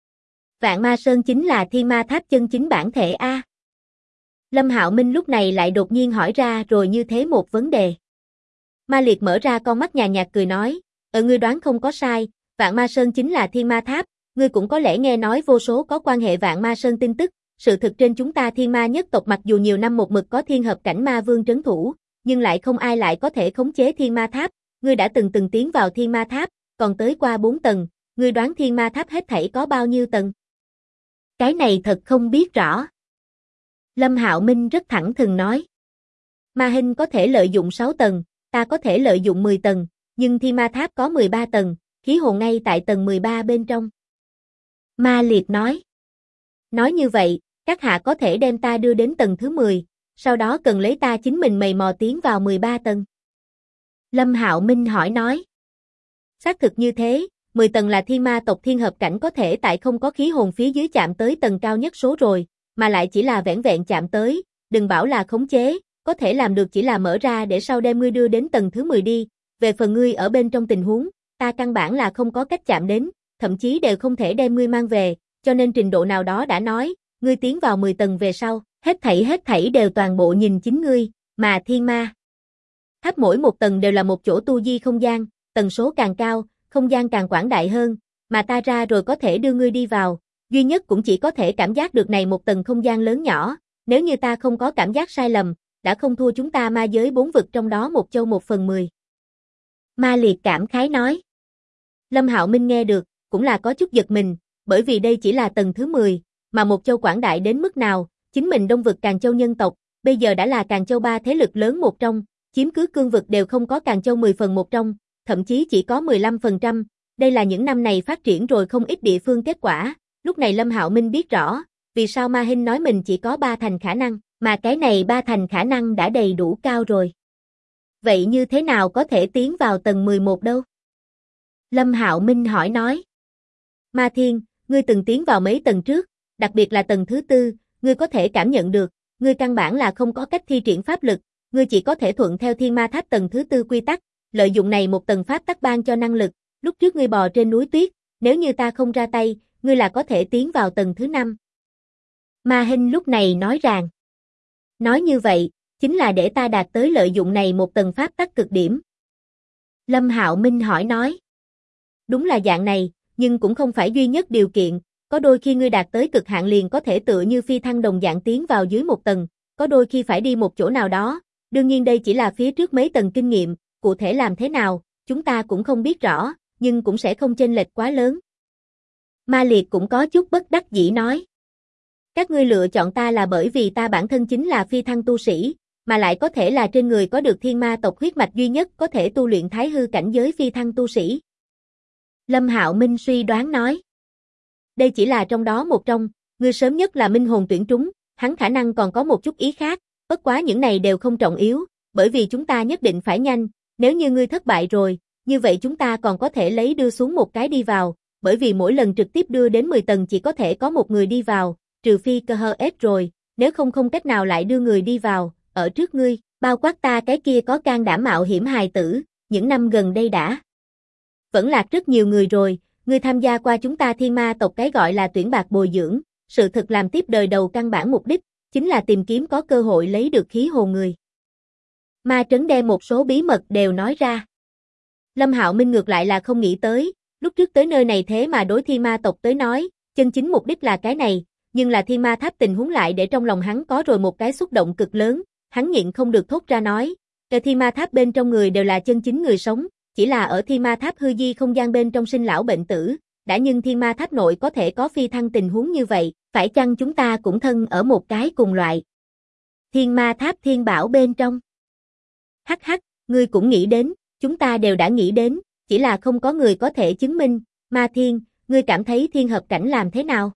Vạn Ma Sơn chính là Thiên Ma Tháp chân chính bản thể a. Lâm Hạo Minh lúc này lại đột nhiên hỏi ra rồi như thế một vấn đề. Ma Liệt mở ra con mắt nhàn nhạt cười nói, ngươi đoán không có sai, Vạn Ma Sơn chính là Thiên Ma Tháp, ngươi cũng có lẽ nghe nói vô số có quan hệ Vạn Ma Sơn tin tức, sự thực trên chúng ta Thiên Ma nhất tộc mặc dù nhiều năm một mực có thiên hợp cảnh ma vương trấn thủ, nhưng lại không ai lại có thể khống chế Thiên Ma Tháp, ngươi đã từng tiến vào Thiên Ma Tháp, còn tới qua 4 tầng, ngươi đoán Thiên Ma Tháp hết thảy có bao nhiêu tầng? Cái này thật không biết rõ. Lâm Hạo Minh rất thẳng thừng nói. Ma Hinh có thể lợi dụng 6 tầng, ta có thể lợi dụng 10 tầng, nhưng Thiên Ma Tháp có 13 tầng, khí hồn ngay tại tầng 13 bên trong. Ma Liệt nói. Nói như vậy, các hạ có thể đem ta đưa đến tầng thứ 10, sau đó cần lấy ta chính mình mày mò tiến vào 13 tầng. Lâm Hạo Minh hỏi nói. Xác thực như thế, 10 tầng là thiên ma tộc thiên hợp cảnh có thể tại không có khí hồn phía dưới chạm tới tầng cao nhất số rồi, mà lại chỉ là vẻn vẹn chạm tới, đừng bảo là khống chế, có thể làm được chỉ là mở ra để sau đem ngươi đưa đến tầng thứ 10 đi, về phần ngươi ở bên trong tình huống, ta căn bản là không có cách chạm đến, thậm chí đều không thể đem ngươi mang về, cho nên trình độ nào đó đã nói, ngươi tiến vào 10 tầng về sau, hết thảy đều toàn bộ nhìn chính ngươi, mà thiên ma tháp mỗi một tầng đều là một chỗ tu di không gian, tần số càng cao, không gian càng quảng đại hơn, mà ta ra rồi có thể đưa ngươi đi vào, duy nhất cũng chỉ có thể cảm giác được này một tầng không gian lớn nhỏ, nếu như ta không có cảm giác sai lầm, đã không thua chúng ta ma giới 4 vực trong đó một châu 1/10. Ma Liệt cảm khái nói. Lâm Hạo Minh nghe được, cũng là có chút giật mình, bởi vì đây chỉ là tầng thứ 10, mà một châu quảng đại đến mức nào, chính mình Đông vực Càn Châu nhân tộc, bây giờ đã là Càn Châu 3 thế lực lớn một trong, chiếm cứ cương vực đều không có Càn Châu 10/1 trong, thậm chí chỉ có 15%, đây là những năm này phát triển rồi không ít địa phương kết quả, lúc này Lâm Hạo Minh biết rõ, vì sao Ma Hinh nói mình chỉ có 3 thành khả năng, mà cái này 3 thành khả năng đã đầy đủ cao rồi. Vậy như thế nào có thể tiến vào tầng 11 đâu? Lâm Hạo Minh hỏi nói. Ma Thiên, ngươi từng tiến vào mấy tầng trước, đặc biệt là tầng thứ 4, ngươi có thể cảm nhận được, ngươi căn bản là không có cách thi triển pháp lực, ngươi chỉ có thể thuận theo Thiên Ma Tháp tầng thứ 4 quy tắc, lợi dụng này một tầng pháp tắc ban cho năng lực, lúc trước ngươi bò trên núi tuyết, nếu như ta không ra tay, ngươi là có thể tiến vào tầng thứ 5. Ma Hinh lúc này nói rằng, nói như vậy, chính là để ta đạt tới lợi dụng này một tầng pháp tắc cực điểm. Lâm Hạo Minh hỏi nói, Đúng là dạng này, nhưng cũng không phải duy nhất điều kiện, có đôi khi ngươi đạt tới cực hạn liền có thể tựa như phi thăng đồng dạng tiến vào dưới một tầng, có đôi khi phải đi một chỗ nào đó, đương nhiên đây chỉ là phía trước mấy tầng kinh nghiệm, cụ thể làm thế nào, chúng ta cũng không biết rõ, nhưng cũng sẽ không chênh lệch quá lớn. Ma Liệt cũng có chút bất đắc dĩ nói. Các ngươi lựa chọn ta là bởi vì ta bản thân chính là phi thăng tu sĩ, mà lại có thể là trên người có được thiên ma tộc huyết mạch duy nhất có thể tu luyện thái hư cảnh giới phi thăng tu sĩ. Lâm Hạo Minh suy đoán nói. Đây chỉ là trong đó một trong, ngươi sớm nhất là minh hồn tuyển trúng, hắn khả năng còn có một chút ý khác, bất quá những này đều không trọng yếu, bởi vì chúng ta nhất định phải nhanh, nếu như ngươi thất bại rồi, như vậy chúng ta còn có thể lấy đưa xuống một cái đi vào, bởi vì mỗi lần trực tiếp đưa đến 10 tầng chỉ có thể có một người đi vào, trừ phi cơ hơ ết rồi, nếu không cách nào lại đưa người đi vào, ở trước ngươi, bao quát ta cái kia có can đảm mạo hiểm hài tử, những năm gần đây đã vẫn lạc rất nhiều người rồi, ngươi tham gia qua chúng ta thiên ma tộc cái gọi là tuyển bạc bồi dưỡng, sự thực làm tiếp đời đầu căn bản mục đích, chính là tìm kiếm có cơ hội lấy được khí hồn người. Ma Trấn đem một số bí mật đều nói ra. Lâm Hạo Minh ngược lại là không nghĩ tới, lúc trước tới nơi này thế mà đối thiên ma tộc tới nói, chân chính mục đích là cái này, nhưng là thiên ma tháp tình huống lại để trong lòng hắn có rồi một cái xúc động cực lớn, hắn nhịn không được thốt ra nói, cái thiên ma tháp bên trong người đều là chân chính người sống, chỉ là ở thiên ma tháp hư di không gian bên trong sinh lão bệnh tử, đã nhưng thiên ma tháp nội có thể có phi thăng tình huống như vậy, phải chăng chúng ta cũng thân ở một cái cùng loại thiên ma tháp thiên bảo bên trong? Hắc hắc, ngươi cũng nghĩ đến, chúng ta đều đã nghĩ đến, chỉ là không có người có thể chứng minh, Ma Thiên, ngươi cảm thấy thiên hợp cảnh làm thế nào?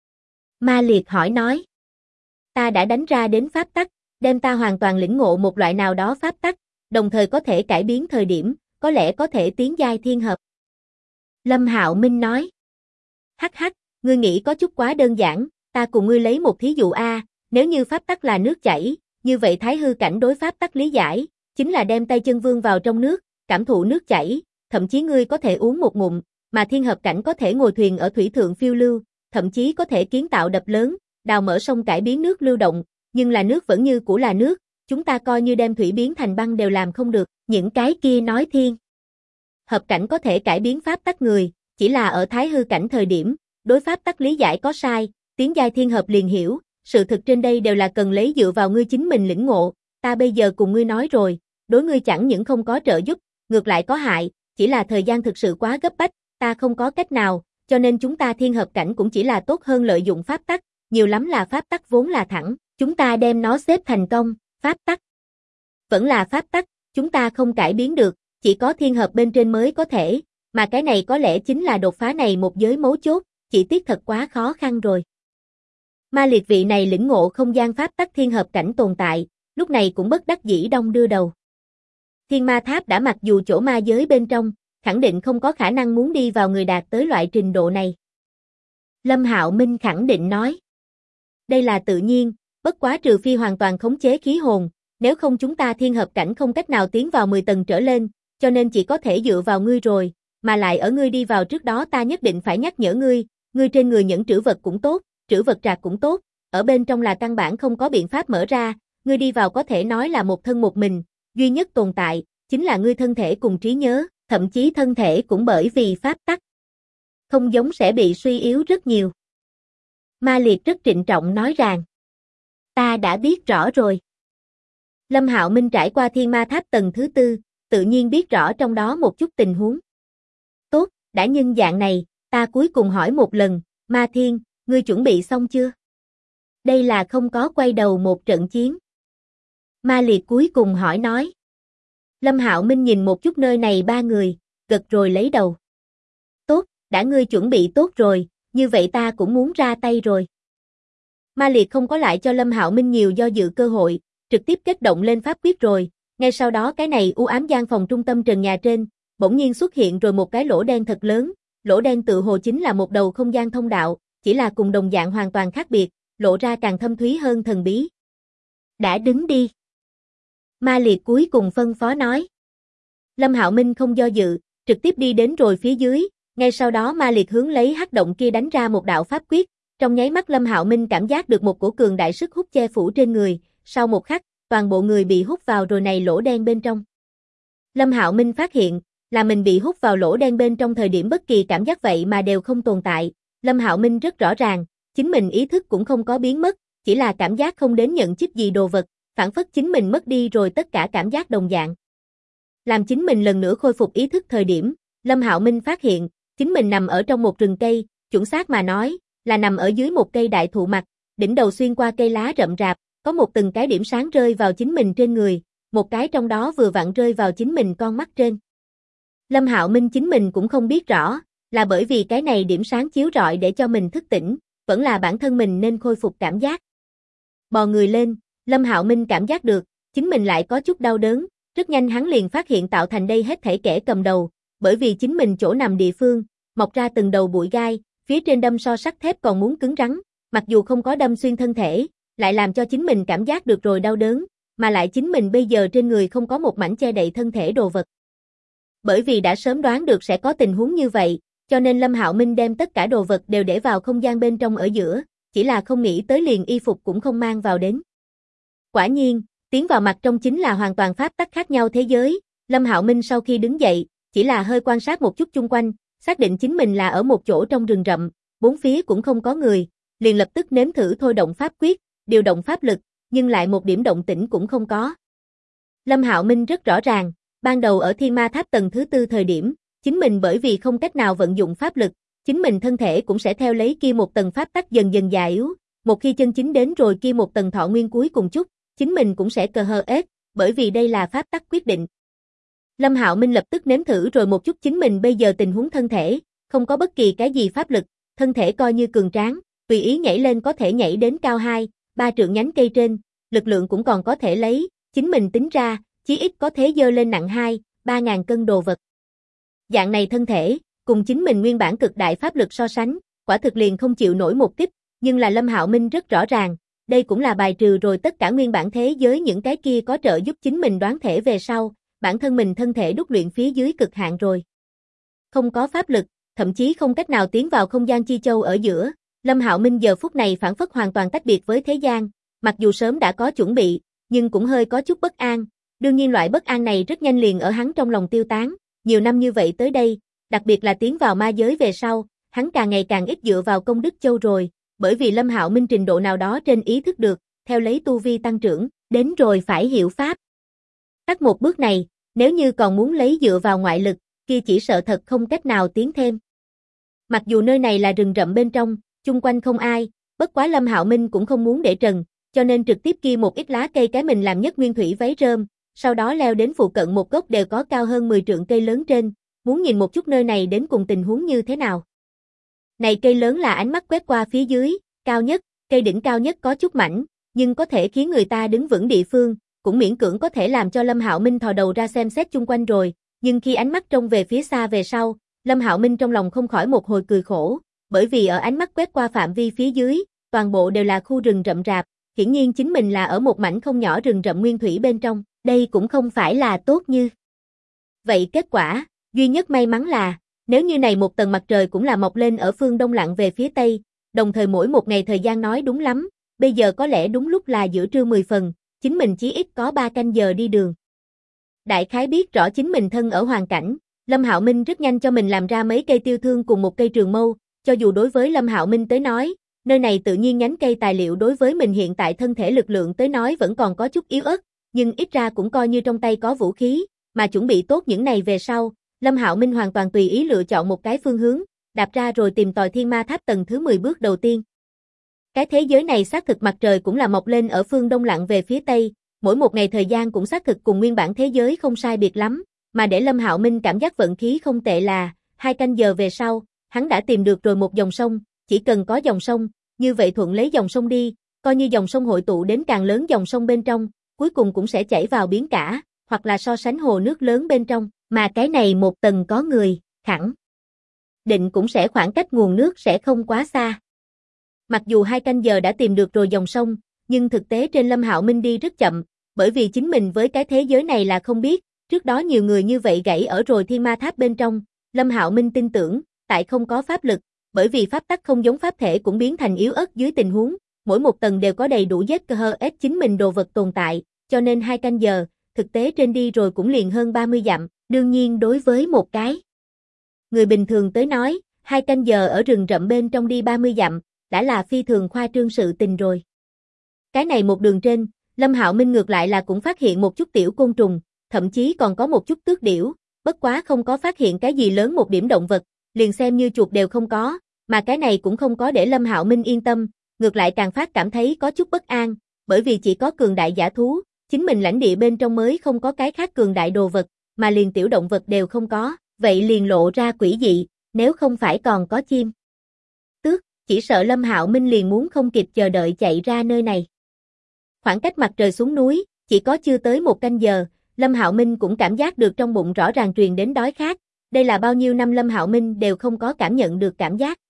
Ma Liệt hỏi nói. Ta đã đánh ra đến pháp tắc, đem ta hoàn toàn lĩnh ngộ một loại nào đó pháp tắc, đồng thời có thể cải biến thời điểm, có lẽ có thể tiến giai thiên hợp. Lâm Hạo Minh nói. Hắc hắc, ngươi nghĩ có chút quá đơn giản, ta cùng ngươi lấy một thí dụ a, nếu như pháp tắc là nước chảy, như vậy thái hư cảnh đối pháp tắc lý giải, chính là đem tay chân vươn vào trong nước, cảm thụ nước chảy, thậm chí ngươi có thể uống một ngụm, mà thiên hợp cảnh có thể ngồi thuyền ở thủy thượng phiêu lưu, thậm chí có thể kiến tạo đập lớn, đào mở sông cải biến nước lưu động, nhưng là nước vẫn như cũ là nước, chúng ta coi như đem thủy biến thành băng đều làm không được, những cái kia nói thiên hợp cảnh có thể cải biến pháp tắc người, chỉ là ở thái hư cảnh thời điểm, đối pháp tắc lý giải có sai, tiến giai thiên hợp liền hiểu, sự thực trên đây đều là cần lấy dựa vào ngươi chính mình lĩnh ngộ, ta bây giờ cùng ngươi nói rồi, đối ngươi chẳng những không có trợ giúp, ngược lại có hại, chỉ là thời gian thực sự quá gấp bách, ta không có cách nào, cho nên chúng ta thiên hợp cảnh cũng chỉ là tốt hơn lợi dụng pháp tắc, nhiều lắm là pháp tắc vốn là thẳng, chúng ta đem nó xếp thành công, pháp tắc vẫn là pháp tắc, chúng ta không cải biến được, chỉ có thiên hợp bên trên mới có thể, mà cái này có lẽ chính là đột phá này một giới mấu chốt, chỉ tiếc thật quá khó khăn rồi. Ma Liệt vị này lĩnh ngộ không gian pháp tắc thiên hợp cảnh tồn tại, lúc này cũng bất đắc dĩ đong đưa đầu. Thiên ma tháp đã mặc dù chỗ ma giới bên trong, khẳng định không có khả năng muốn đi vào người đạt tới loại trình độ này. Lâm Hạo Minh khẳng định nói. Đây là tự nhiên, bất quá trừ phi hoàn toàn khống chế khí hồn, nếu không chúng ta thiên hợp cảnh không cách nào tiến vào 10 tầng trở lên, cho nên chỉ có thể dựa vào ngươi rồi, mà lại ở ngươi đi vào trước đó ta nhất định phải nhắc nhở ngươi, ngươi trên người những trữ vật cũng tốt, trữ vật trạc cũng tốt, ở bên trong là căn bản không có biện pháp mở ra, ngươi đi vào có thể nói là một thân một mình, duy nhất tồn tại, chính là ngươi thân thể cùng trí nhớ, thậm chí thân thể cũng bởi vì pháp tắc không giống sẽ bị suy yếu rất nhiều. Ma Liệt rất trịnh trọng nói rằng, ta đã biết rõ rồi. Lâm Hạo Minh trải qua thiên ma tháp tầng thứ 4, tự nhiên biết rõ trong đó một chút tình huống. Tốt, đã nhân dạng này, ta cuối cùng hỏi một lần, Ma Thiên, ngươi chuẩn bị xong chưa? Đây là không có quay đầu một trận chiến. Ma Liệt cuối cùng hỏi nói. Lâm Hạo Minh nhìn một chút nơi này ba người, gật rồi lấy đầu. Tốt, đã ngươi chuẩn bị tốt rồi, như vậy ta cũng muốn ra tay rồi. Ma Liệt không có lại cho Lâm Hạo Minh nhiều do dự cơ hội, trực tiếp kết động lên pháp quyết rồi, ngay sau đó cái này u ám gian phòng trung tâm trần nhà trên, bỗng nhiên xuất hiện rồi một cái lỗ đen thật lớn, lỗ đen tự hồ chính là một đầu không gian thông đạo, chỉ là cùng đồng dạng hoàn toàn khác biệt, lộ ra càng thâm thúy hơn thần bí. Đã đứng đi. Ma Liệt cuối cùng phân phó nói. Lâm Hạo Minh không do dự, trực tiếp đi đến rồi phía dưới, ngay sau đó Ma Liệt hướng lấy hắc động kia đánh ra một đạo pháp quyết, trong nháy mắt Lâm Hạo Minh cảm giác được một cổ cường đại sức hút che phủ trên người, sau một khắc, toàn bộ người bị hút vào rồi này lỗ đen bên trong. Lâm Hạo Minh phát hiện, Là mình bị hút vào lỗ đen bên trong thời điểm bất kỳ cảm giác vậy mà đều không tồn tại. Lâm Hạo Minh rất rõ ràng, chính mình ý thức cũng không có biến mất, chỉ là cảm giác không đến nhận chip gì đồ vật, phản phất chính mình mất đi rồi tất cả cảm giác đồng dạng. Làm chính mình lần nữa khôi phục ý thức thời điểm, Lâm Hạo Minh phát hiện, chính mình nằm ở trong một rừng cây, chuẩn xác mà nói, là nằm ở dưới một cây đại thụ mặt, đỉnh đầu xuyên qua cây lá rậm rạp, có một từng cái điểm sáng rơi vào chính mình trên người, một cái trong đó vừa vặn rơi vào chính mình con mắt trên. Lâm Hạo Minh chính mình cũng không biết rõ, là bởi vì cái này điểm sáng chiếu rọi để cho mình thức tỉnh, vẫn là bản thân mình nên khôi phục cảm giác. Bò người lên, Lâm Hạo Minh cảm giác được, chính mình lại có chút đau đớn, rất nhanh hắn liền phát hiện tạo thành đây hết thảy kẻ cầm đầu, bởi vì chính mình chỗ nằm địa phương, mọc ra từng đầu bụi gai, phía trên đâm so sắt thép còn muốn cứng rắn, mặc dù không có đâm xuyên thân thể, lại làm cho chính mình cảm giác được rồi đau đớn, mà lại chính mình bây giờ trên người không có một mảnh che đậy thân thể đồ vật. Bởi vì đã sớm đoán được sẽ có tình huống như vậy, cho nên Lâm Hạo Minh đem tất cả đồ vật đều để vào không gian bên trong ở giữa, chỉ là không nghĩ tới liền y phục cũng không mang vào đến. Quả nhiên, tiến vào mặt trong chính là hoàn toàn pháp tắc khác nhau thế giới, Lâm Hạo Minh sau khi đứng dậy, chỉ là hơi quan sát một chút chung quanh, xác định chính mình là ở một chỗ trong rừng rậm, bốn phía cũng không có người, liền lập tức nếm thử thôi động pháp quyết, điều động pháp lực, nhưng lại một điểm động tĩnh cũng không có. Lâm Hạo Minh rất rõ ràng, ban đầu ở Thiên Ma Tháp tầng thứ 4 thời điểm, chính mình bởi vì không cách nào vận dụng pháp lực, chính mình thân thể cũng sẽ theo lấy kia một tầng pháp tắc dần dần già yếu, một khi chân chính đến rồi kia một tầng thọ nguyên cuối cùng chút, chính mình cũng sẽ cờ hờ ết, bởi vì đây là pháp tắc quyết định. Lâm Hạo Minh lập tức nếm thử rồi một chút chính mình bây giờ tình huống thân thể, không có bất kỳ cái gì pháp lực, thân thể coi như cường tráng, tùy ý nhảy lên có thể nhảy đến cao 2-3 trượng nhánh cây trên, lực lượng cũng còn có thể lấy, chính mình tính ra, chí ít có thể dơ lên nặng 2-3 ngàn cân đồ vật. Dạng này thân thể, cùng chính mình nguyên bản cực đại pháp lực so sánh, quả thực liền không chịu nổi một kích, nhưng là Lâm Hạo Minh rất rõ ràng, đây cũng là bài trừ rồi tất cả nguyên bản thế giới những cái kia có trợ giúp chính mình đoán thể về sau, bản thân mình thân thể đúc luyện phía dưới cực hạn rồi. Không có pháp lực, thậm chí không cách nào tiến vào không gian chi châu ở giữa, Lâm Hạo Minh giờ phút này phản phất hoàn toàn tách biệt với thế gian, mặc dù sớm đã có chuẩn bị, nhưng cũng hơi có chút bất an, đương nhiên loại bất an này rất nhanh liền ở hắn trong lòng tiêu tán, nhiều năm như vậy tới đây, đặc biệt là tiến vào ma giới về sau, hắn càng ngày càng ít dựa vào công đức châu rồi, bởi vì Lâm Hạo Minh trình độ nào đó trên ý thức được, theo lấy tu vi tăng trưởng, đến rồi phải hiểu pháp. Tắt một bước này, nếu như còn muốn lấy dựa vào ngoại lực, kia chỉ sợ thật không cách nào tiến thêm. Mặc dù nơi này là rừng rậm bên trong, chung quanh không ai, bất quá Lâm Hạo Minh cũng không muốn để trần, cho nên trực tiếp kia một ít lá cây cái mình làm nhất nguyên thủy váy rơm, sau đó leo đến phụ cận một gốc đều có cao hơn 10 trượng cây lớn trên, muốn nhìn một chút nơi này đến cùng tình huống như thế nào. Này cây lớn là ánh mắt quét qua phía dưới, cao nhất, cây đỉnh cao nhất có chút mảnh, nhưng có thể khiến người ta đứng vững địa phương, cũng miễn cưỡng có thể làm cho Lâm Hạo Minh thò đầu ra xem xét chung quanh rồi, nhưng khi ánh mắt trông về phía xa về sau, Lâm Hạo Minh trong lòng không khỏi một hồi cười khổ, bởi vì ở ánh mắt quét qua phạm vi phía dưới, toàn bộ đều là khu rừng rậm rạp, hiển nhiên chính mình là ở một mảnh không nhỏ rừng rậm nguyên thủy bên trong, đây cũng không phải là tốt như. Vậy kết quả, duy nhất may mắn là, nếu như này một tầng mặt trời cũng là mọc lên ở phương đông lặn về phía tây, đồng thời mỗi một ngày thời gian nói đúng lắm, bây giờ có lẽ đúng lúc là giữa trưa 10 phần, chính mình chí ít có 3 canh giờ đi đường. Đại khái biết rõ chính mình thân ở hoàn cảnh, Lâm Hạo Minh rất nhanh cho mình làm ra mấy cây tiêu thương cùng một cây trường mâu, cho dù đối với Lâm Hạo Minh tới nói, nơi này tự nhiên nhánh cây tài liệu đối với mình hiện tại thân thể lực lượng tới nói vẫn còn có chút yếu ớt, nhưng ít ra cũng coi như trong tay có vũ khí, mà chuẩn bị tốt những này về sau, Lâm Hạo Minh hoàn toàn tùy ý lựa chọn một cái phương hướng, đạp ra rồi tìm tòi Thiên Ma Tháp tầng thứ 10 bước đầu tiên. Cái thế giới này xác thực mặt trời cũng là mọc lên ở phương đông lặn về phía tây, mỗi một ngày thời gian cũng xác thực cùng nguyên bản thế giới không sai biệt lắm, mà để Lâm Hạo Minh cảm giác vận khí không tệ là, 2 canh giờ về sau, hắn đã tìm được rồi một dòng sông, chỉ cần có dòng sông, như vậy thuận lấy dòng sông đi, coi như dòng sông hội tụ đến càng lớn dòng sông bên trong, cuối cùng cũng sẽ chảy vào biển cả, hoặc là so sánh hồ nước lớn bên trong, mà cái này một tầng có người, khẳng định cũng sẽ khoảng cách nguồn nước sẽ không quá xa. Mặc dù 2 canh giờ đã tìm được rồi dòng sông, nhưng thực tế trên Lâm Hạo Minh đi rất chậm, bởi vì chính mình với cái thế giới này là không biết, trước đó nhiều người như vậy gãy ở rồi Thiên Ma Tháp bên trong, Lâm Hạo Minh tin tưởng, tại không có pháp lực, bởi vì pháp tắc không giống pháp thể cũng biến thành yếu ớt dưới tình huống, mỗi một tầng đều có đầy đủ ZKHS chính mình đồ vật tồn tại, cho nên 2 canh giờ, thực tế trên đi rồi cũng liền hơn 30 dặm, Đương nhiên đối với một cái người bình thường tới nói, 2 canh giờ ở rừng rậm bên trong đi 30 dặm, đã là phi thường khoa trương sự tình rồi. Cái này một đường trên, Lâm Hạo Minh ngược lại là cũng phát hiện một chút tiểu côn trùng, thậm chí còn có một chút tước điểu, bất quá không có phát hiện cái gì lớn một điểm động vật, liền xem như chuột đều không có, mà cái này cũng không có để Lâm Hạo Minh yên tâm, ngược lại càng phát cảm thấy có chút bất an, bởi vì chỉ có cường đại dã thú, chính mình lãnh địa bên trong mới không có cái khác cường đại đồ vật, mà liền tiểu động vật đều không có, vậy liền lộ ra quỷ dị, nếu không phải còn có chim tước, chỉ sợ Lâm Hạo Minh liền muốn không kịp chờ đợi chạy ra nơi này. Khoảng cách mặt trời xuống núi, chỉ có chưa tới 1 canh giờ, Lâm Hạo Minh cũng cảm giác được trong bụng rõ ràng truyền đến đói khát, đây là bao nhiêu năm Lâm Hạo Minh đều không có cảm nhận được cảm giác.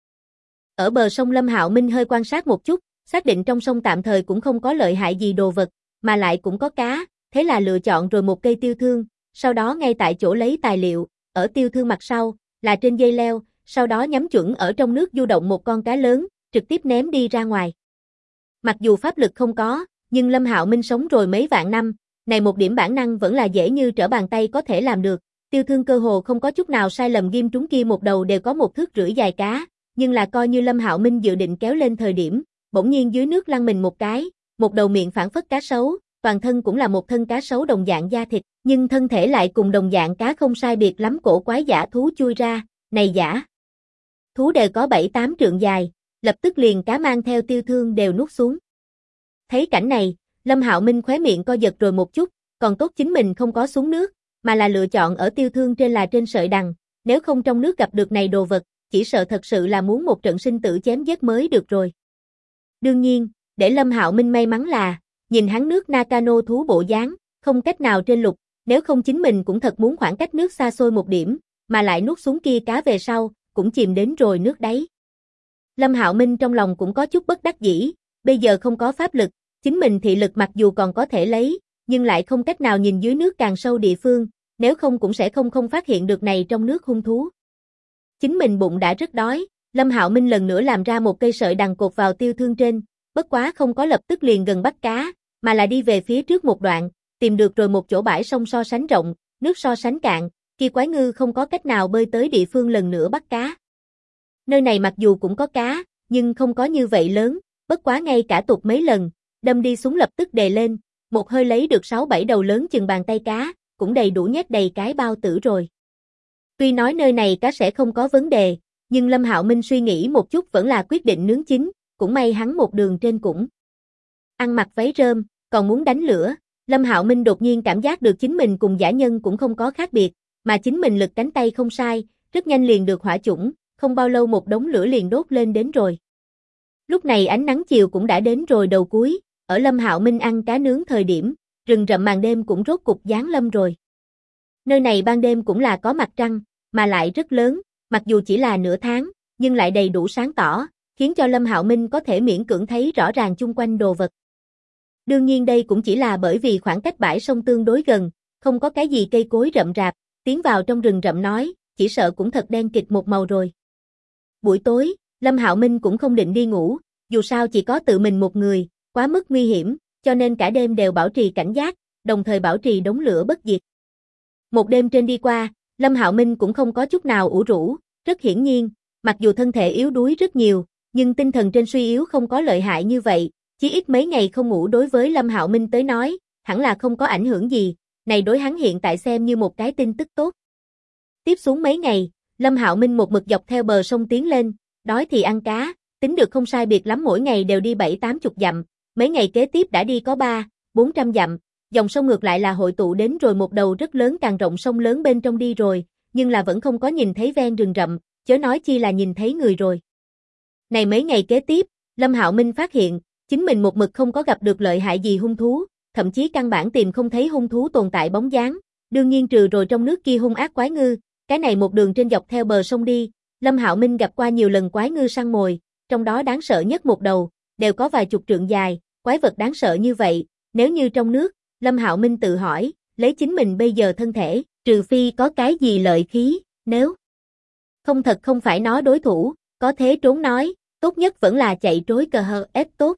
Ở bờ sông Lâm Hạo Minh hơi quan sát một chút, xác định trong sông tạm thời cũng không có lợi hại gì đồ vật, mà lại cũng có cá, thế là lựa chọn rồi một cây tiêu thương, sau đó ngay tại chỗ lấy tài liệu, ở tiêu thương mặt sau, là trên dây leo, sau đó nhắm chuẩn ở trong nước du động một con cá lớn, trực tiếp ném đi ra ngoài. Mặc dù pháp lực không có, nhưng Lâm Hạo Minh sống rồi mấy vạn năm, này một điểm bản năng vẫn là dễ như trở bàn tay có thể làm được, tiêu thương cơ hồ không có chút nào sai lầm ghim trúng kia một đầu đều có 1 thước rưỡi dài cá, nhưng là coi như Lâm Hạo Minh dự định kéo lên thời điểm, bỗng nhiên dưới nước lăn mình một cái, một đầu miệng phản phất cá sấu, toàn thân cũng là một thân cá sấu đồng dạng da thịt, nhưng thân thể lại cùng đồng dạng cá không sai biệt lắm cổ quái dã thú chui ra, này dã thú đều có 7-8 trượng dài, lập tức liền cá mang theo tiêu thương đều nuốt xuống. Thấy cảnh này, Lâm Hạo Minh khóe miệng co giật rồi một chút, còn tốt chính mình không có xuống nước, mà là lựa chọn ở tiêu thương trên là trên sợi đằng, nếu không trong nước gặp được này đồ vật, chỉ sợ thật sự là muốn một trận sinh tử chém giết mới được rồi. Đương nhiên, để Lâm Hạo Minh may mắn là, nhìn hắn nước Nakano thú bộ dáng, không cách nào trên lục, nếu không chính mình cũng thật muốn khoảng cách nước xa xôi một điểm, mà lại nuốt xuống kia cá về sau, cũng chìm đến rồi nước đáy. Lâm Hạo Minh trong lòng cũng có chút bất đắc dĩ, bây giờ không có pháp lực, chính mình thị lực mặc dù còn có thể lấy, nhưng lại không cách nào nhìn dưới nước càng sâu địa phương, nếu không cũng sẽ không phát hiện được này trong nước hung thú. Chính mình bụng đã rất đói, Lâm Hạo Minh lần nữa làm ra một cây sợi đằng cột vào tiêu thương trên, bất quá không có lập tức liền gần bắt cá, mà là đi về phía trước một đoạn, tìm được rồi một chỗ bãi sông so sánh rộng, nước so sánh cạn, kia quái ngư không có cách nào bơi tới địa phương lần nữa bắt cá. Nơi này mặc dù cũng có cá, nhưng không có như vậy lớn, bất quá ngay cả tục mấy lần, đâm đi xuống lập tức đề lên, một hơi lấy được 6-7 đầu lớn chừng bàn tay cá, cũng đầy đủ nhét đầy cái bao tử rồi. Tuy nói nơi này cá sẽ không có vấn đề, nhưng Lâm Hạo Minh suy nghĩ một chút vẫn là quyết định nướng chín, cũng may hắn một đường trên cũng ăn mặc váy rơm, còn muốn đánh lửa, Lâm Hạo Minh đột nhiên cảm giác được chính mình cùng dã nhân cũng không có khác biệt, mà chính mình lực cánh tay không sai, rất nhanh liền được hỏa chủng, không bao lâu một đống lửa liền đốt lên đến rồi. Lúc này ánh nắng chiều cũng đã đến rồi đầu cuối, ở Lâm Hạo Minh ăn cá nướng thời điểm, rừng rậm màn đêm cũng rốt cục giáng lâm rồi. Nơi này ban đêm cũng là có mặt trăng, mà lại rất lớn, mặc dù chỉ là nửa tháng, nhưng lại đầy đủ sáng tỏ, khiến cho Lâm Hạo Minh có thể miễn cưỡng thấy rõ ràng chung quanh đồ vật. Đương nhiên đây cũng chỉ là bởi vì khoảng cách bãi sông tương đối gần, không có cái gì cây cối rậm rạp, tiến vào trong rừng rậm nói, chỉ sợ cũng thật đen kịt một màu rồi. Buổi tối, Lâm Hạo Minh cũng không định đi ngủ, dù sao chỉ có tự mình một người, quá mức nguy hiểm, cho nên cả đêm đều bảo trì cảnh giác, đồng thời bảo trì đống lửa bất diệt. Một đêm trên đi qua, Lâm Hạo Minh cũng không có chút nào ủ rũ, rất hiển nhiên, mặc dù thân thể yếu đuối rất nhiều, nhưng tinh thần trên suy yếu không có lợi hại như vậy, chí ít mấy ngày không ngủ đối với Lâm Hạo Minh tới nói, hẳn là không có ảnh hưởng gì, này đối hắn hiện tại xem như một cái tin tức tốt. Tiếp xuống mấy ngày, Lâm Hạo Minh một mực dọc theo bờ sông tiến lên, đói thì ăn cá, tính được không sai biệt lắm mỗi ngày đều đi 7-80 dặm, mấy ngày kế tiếp đã đi có 300-400 dặm, dòng sông ngược lại là hội tụ đến rồi một đầu rất lớn càng rộng sông lớn bên trong đi rồi, nhưng là vẫn không có nhìn thấy ven rừng rậm, chớ nói chi là nhìn thấy người rồi. Này mấy ngày kế tiếp, Lâm Hạo Minh phát hiện, chính mình một mực không có gặp được lợi hại gì hung thú, thậm chí căn bản tìm không thấy hung thú tồn tại bóng dáng, đương nhiên trừ rồi trong nước kia hung ác quái ngư, cái này một đường trên dọc theo bờ sông đi, Lâm Hạo Minh gặp qua nhiều lần quái ngư săn mồi, trong đó đáng sợ nhất một đầu, đều có vài chục trượng dài, quái vật đáng sợ như vậy, nếu như trong nước, Lâm Hạo Minh tự hỏi, lấy chính mình bây giờ thân thể, trừ phi có cái gì lợi khí, nếu không thật không phải nó đối thủ, có thế trốn nói, tốt nhất vẫn là chạy trối cờ hờ ép tốt.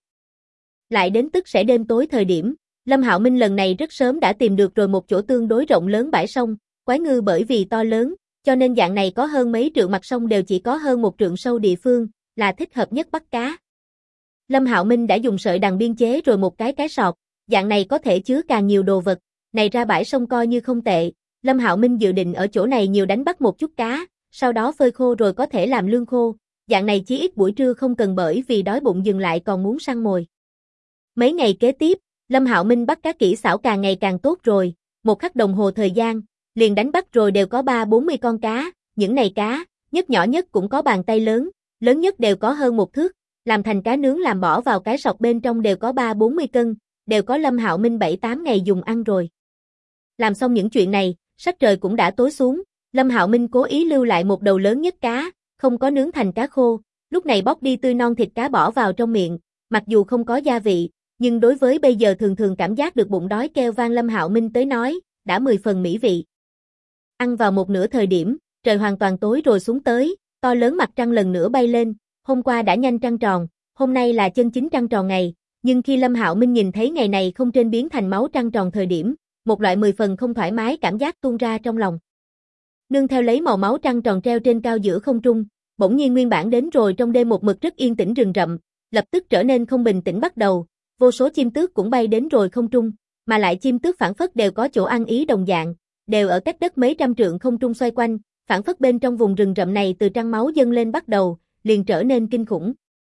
Lại đến tức sẽ đêm tối thời điểm, Lâm Hạo Minh lần này rất sớm đã tìm được rồi một chỗ tương đối rộng lớn bãi sông, Quái ngư bởi vì to lớn, cho nên dạng này có hơn mấy trượng mặt sông đều chỉ có hơn 1 trượng sâu địa phương, là thích hợp nhất bắt cá. Lâm Hạo Minh đã dùng sợi đằng biên chế rồi một cái sọt, dạng này có thể chứa càng nhiều đồ vật, này ra bãi sông coi như không tệ. Lâm Hạo Minh dự định ở chỗ này nhiều đánh bắt một chút cá, sau đó phơi khô rồi có thể làm lương khô, dạng này chí ít buổi trưa không cần bởi vì đói bụng dừng lại còn muốn săn mồi. Mấy ngày kế tiếp, Lâm Hạo Minh bắt cá kỹ xảo càng ngày càng tốt rồi, một khắc đồng hồ thời gian, liền đánh bắt rồi đều có 30-40 con cá, những này cá, nhất nhỏ nhất cũng có bàn tay lớn, lớn nhất đều có hơn 1 thước, làm thành cá nướng làm bỏ vào cái sọt bên trong đều có 30-40 cân, đều có Lâm Hạo Minh 7-8 ngày dùng ăn rồi. Làm xong những chuyện này, sắc trời cũng đã tối xuống, Lâm Hạo Minh cố ý lưu lại một đầu lớn nhất cá, không có nướng thành cá khô, lúc này bóc đi tươi non thịt cá bỏ vào trong miệng, mặc dù không có gia vị, nhưng đối với bây giờ thường thường cảm giác được bụng đói kêu vang Lâm Hạo Minh tới nói, đã 10 phần mỹ vị. Ăn vào một nửa thời điểm, trời hoàn toàn tối rồi xuống tới, to lớn mặt trăng lần nữa bay lên, hôm qua đã nhanh trăng tròn, hôm nay là chân chính trăng tròn ngày, nhưng khi Lâm Hạo Minh nhìn thấy ngày này không trên biến thành máu trăng tròn thời điểm, một loại 10 phần không thoải mái cảm giác tuôn ra trong lòng. Nương theo lấy màu máu trăng tròn treo trên cao giữa không trung, bỗng nhiên nguyên bản đến rồi trong đêm một mực rất yên tĩnh rừng rậm, lập tức trở nên không bình tĩnh bắt đầu, vô số chim tước cũng bay đến rồi không trung, mà lại chim tước phản phất đều có chỗ ăn ý đồng dạng, đều ở cách đất mấy trăm trượng không trung xoay quanh, phản phất bên trong vùng rừng rậm này từ trăng máu dâng lên bắt đầu, liền trở nên kinh khủng.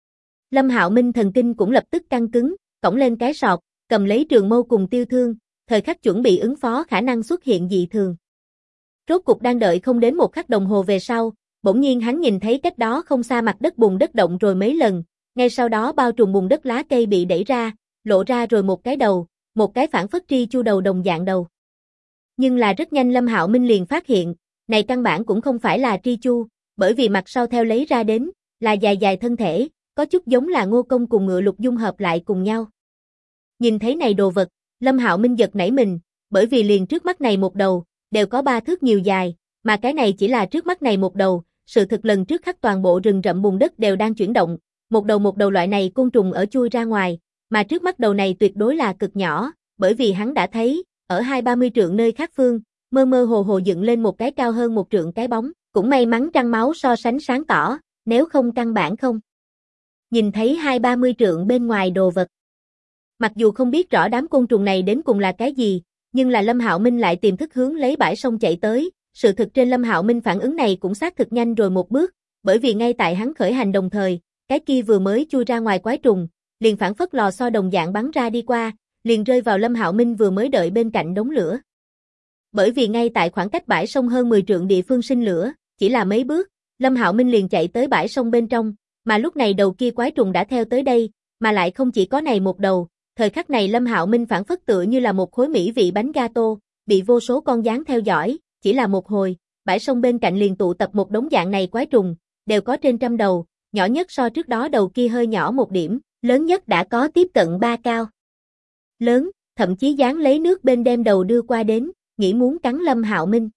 Lâm Hạo Minh thần kinh cũng lập tức căng cứng, cõng lên cái sọt, cầm lấy trường mâu cùng tiêu thương, thời khắc chuẩn bị ứng phó khả năng xuất hiện dị thường. Rốt cục đang đợi không đến một khắc đồng hồ về sau, bỗng nhiên hắn nhìn thấy cách đó không xa mặt đất bùn đất động rồi mấy lần, ngay sau đó bao trùm bùn đất lá cây bị đẩy ra, lộ ra rồi một cái đầu, một cái phản phất tri chu đầu đồng dạng đầu. Nhưng là rất nhanh Lâm Hạo Minh liền phát hiện, này căn bản cũng không phải là tri chu, bởi vì mặt sau theo lấy ra đến, là dài dài thân thể, có chút giống là Ngô Công cùng Ngựa Lục dung hợp lại cùng nhau. Nhìn thấy này đồ vật, Lâm Hạo Minh giật nảy mình, bởi vì liền trước mắt này một đầu, đều có 3 thước nhiều dài, mà cái này chỉ là trước mắt này một đầu, sự thực lần trước khắc toàn bộ rừng rậm bùn đất đều đang chuyển động, một đầu loại này côn trùng ở chui ra ngoài, mà trước mắt đầu này tuyệt đối là cực nhỏ, bởi vì hắn đã thấy, ở 20-30 trượng nơi khác phương, mơ mơ hồ hồ dựng lên một cái cao hơn 1 trượng cái bóng, cũng may mắn trăng máu so sánh sáng tỏ, nếu không căn bản không. Nhìn thấy 20-30 trượng bên ngoài đồ vật. Mặc dù không biết rõ đám côn trùng này đến cùng là cái gì, nhưng là Lâm Hạo Minh lại tìm thức hướng lấy bãi sông chạy tới, sự thực trên Lâm Hạo Minh phản ứng này cũng xác thực nhanh rồi một bước, bởi vì ngay tại hắn khởi hành đồng thời, cái kia vừa mới chui ra ngoài quái trùng, liền phản phất lò xo đồng dạng bắn ra đi qua, liền rơi vào Lâm Hạo Minh vừa mới đợi bên cạnh đống lửa. Bởi vì ngay tại khoảng cách bãi sông hơn 10 trượng địa phương sinh lửa, chỉ là mấy bước, Lâm Hạo Minh liền chạy tới bãi sông bên trong, mà lúc này đầu kia quái trùng đã theo tới đây, mà lại không chỉ có này một đầu, thời khắc này Lâm Hạo Minh phản phất tựa như là một khối mỹ vị bánh gato, bị vô số con gián theo dõi, chỉ là một hồi, bãi sông bên cạnh liền tụ tập một đống dạng này quái trùng, đều có trên trăm đầu, nhỏ nhất so trước đó đầu kia hơi nhỏ một điểm, lớn nhất đã có tiếp cận 3 cao. Lớn, thậm chí dán lấy nước bên đem đầu đưa qua đến, nghĩ muốn cắn Lâm Hạo Minh.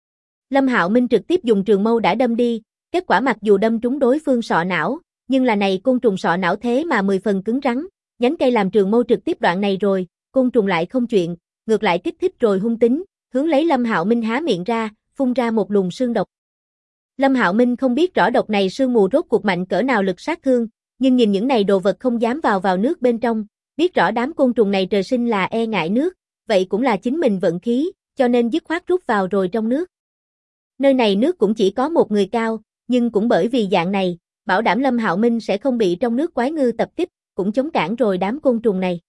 Lâm Hạo Minh trực tiếp dùng trường mâu đã đâm đi, kết quả mặc dù đâm trúng đối phương sọ não, nhưng là này côn trùng sọ não thế mà 10 phần cứng rắn, nhánh cây làm trường mâu trực tiếp đoạn này rồi, côn trùng lại không chuyện, ngược lại kích thích rồi hung tính, hướng lấy Lâm Hạo Minh há miệng ra, phun ra một luồng sương độc. Lâm Hạo Minh không biết rõ độc này sương mù rốt cuộc mạnh cỡ nào lực sát thương, nhưng nhìn những này đồ vật không dám vào nước bên trong, biết rõ đám côn trùng này trời sinh là e ngại nước, vậy cũng là chính mình vận khí, cho nên dứt khoát rút vào rồi trong nước. Nơi này nước cũng chỉ có một người cao, nhưng cũng bởi vì dạng này, bảo đảm Lâm Hạo Minh sẽ không bị trong nước quái ngư tập kích, cũng chống cản rồi đám côn trùng này.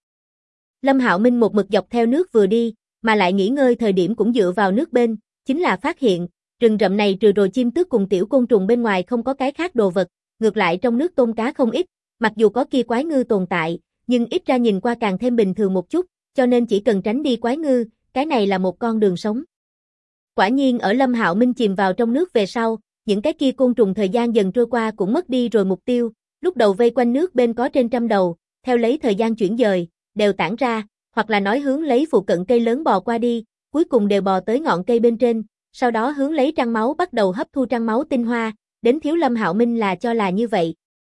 Lâm Hạo Minh một mực dọc theo nước vừa đi, mà lại nghỉ ngơi thời điểm cũng dựa vào nước bên, chính là phát hiện, rừng rậm này trừ rồi chim tước cùng tiểu côn trùng bên ngoài không có cái khác đồ vật, ngược lại trong nước tôm cá không ít, mặc dù có kia quái ngư tồn tại, nhưng ít ra nhìn qua càng thêm bình thường một chút, cho nên chỉ cần tránh đi quái ngư, cái này là một con đường sống. Quả nhiên ở Lâm Hạo Minh chìm vào trong nước về sau, những cái kia côn trùng thời gian dần trôi qua cũng mất đi rồi mục tiêu, lúc đầu vây quanh nước bên có trên trăm đầu, theo lấy thời gian chuyển dời, đều tản ra, hoặc là nói hướng lấy phụ cận cây lớn bò qua đi, cuối cùng đều bò tới ngọn cây bên trên, sau đó hướng lấy trăng máu bắt đầu hấp thu trăng máu tinh hoa, đến thiếu Lâm Hạo Minh là cho là như vậy.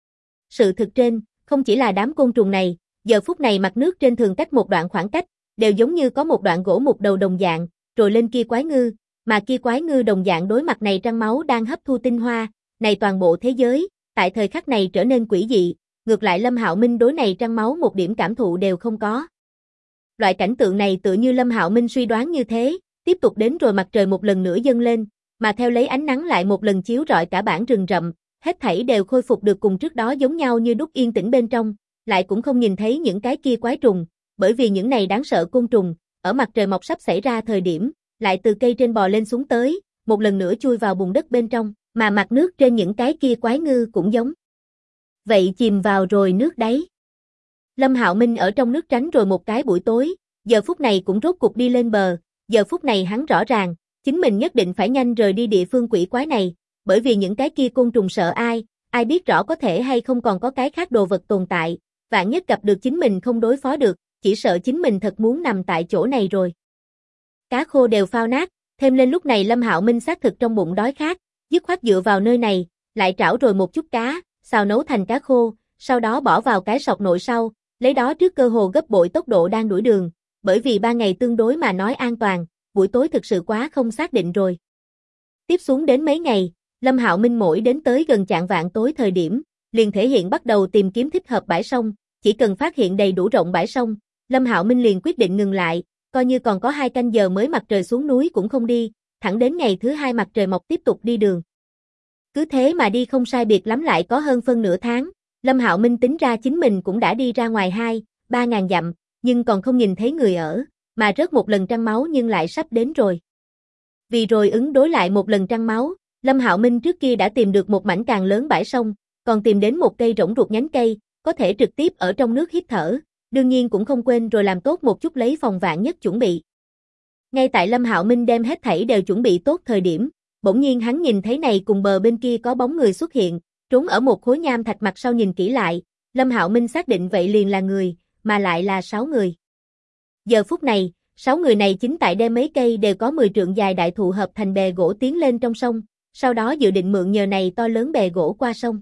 Sự thực trên, không chỉ là đám côn trùng này, giờ phút này mặt nước trên thường cách một đoạn khoảng cách, đều giống như có một đoạn gỗ một đầu đồng dạng, rồi lên kia quái ngư, Mà kia quái ngư đồng dạng đối mặt này trăng máu đang hấp thu tinh hoa, này toàn bộ thế giới, tại thời khắc này trở nên quỷ dị, ngược lại Lâm Hạo Minh đối này trăng máu một điểm cảm thụ đều không có. Loại cảnh tượng này tựa như Lâm Hạo Minh suy đoán như thế, tiếp tục đến rồi mặt trời một lần nữa dâng lên, mà theo lấy ánh nắng lại một lần chiếu rọi cả bản rừng rậm, hết thảy đều khôi phục được cùng trước đó giống nhau như đúc yên tĩnh bên trong, lại cũng không nhìn thấy những cái kia quái trùng, bởi vì những này đáng sợ côn trùng, ở mặt trời mọc sắp xảy ra thời điểm, lại từ cây trên bò lên xuống tới, một lần nữa chui vào bùn đất bên trong, mà mặt nước trên những cái kia quái ngư cũng giống vậy chìm vào rồi nước đáy. Lâm Hạo Minh ở trong nước tránh rồi một cái buổi tối, giờ phút này cũng rốt cục đi lên bờ, giờ phút này hắn rõ ràng, chính mình nhất định phải nhanh rời đi địa phương quỷ quái này, bởi vì những cái kia côn trùng sợ ai biết rõ có thể hay không còn có cái khác đồ vật tồn tại, vạn nhất gặp được chính mình không đối phó được, chỉ sợ chính mình thật muốn nằm tại chỗ này rồi. Cá khô đều phao nát, thêm lên lúc này Lâm Hạo Minh xác thực trong bụng đói khát, dứt khoát dựa vào nơi này, lại trảo rồi một chút cá, xào nấu thành cá khô, sau đó bỏ vào cái sọt nội sau, lấy đó trước cơ hồ gấp bội tốc độ đang đuổi đường, bởi vì 3 ngày tương đối mà nói an toàn, buổi tối thực sự quá không xác định rồi. Tiếp xuống đến mấy ngày, Lâm Hạo Minh mỗi đến tới gần chạng vạng tối thời điểm, liền thể hiện bắt đầu tìm kiếm thích hợp bãi sông, chỉ cần phát hiện đầy đủ rộng bãi sông, Lâm Hạo Minh liền quyết định ngừng lại, coi như còn có 2 canh giờ mới mặt trời xuống núi cũng không đi, thẳng đến ngày thứ 2 mặt trời mọc tiếp tục đi đường. Cứ thế mà đi không sai biệt lắm lại có hơn phân nửa tháng, Lâm Hạo Minh tính ra chính mình cũng đã đi ra ngoài 2-3 ngàn dặm, nhưng còn không nhìn thấy người ở, mà rớt một lần trăng máu nhưng lại sắp đến rồi. Vì rồi ứng đối lại một lần trăng máu, Lâm Hạo Minh trước kia đã tìm được một mảnh càng lớn bãi sông, còn tìm đến một cây rỗng ruột nhánh cây, có thể trực tiếp ở trong nước hít thở, đương nhiên cũng không quên rồi làm tốt một chút lấy phòng vạn nhất chuẩn bị. Ngay tại Lâm Hạo Minh đem hết thảy đều chuẩn bị tốt thời điểm, bỗng nhiên hắn nhìn thấy này cùng bờ bên kia có bóng người xuất hiện, trốn ở một khối nham thạch mặt sau nhìn kỹ lại, Lâm Hạo Minh xác định vậy liền là người, mà lại là 6 người. Giờ phút này, 6 người này chính tại đem mấy cây đều có 10 trượng dài đại thụ hợp thành bè gỗ tiến lên trong sông, sau đó dự định mượn nhờ này to lớn bè gỗ qua sông.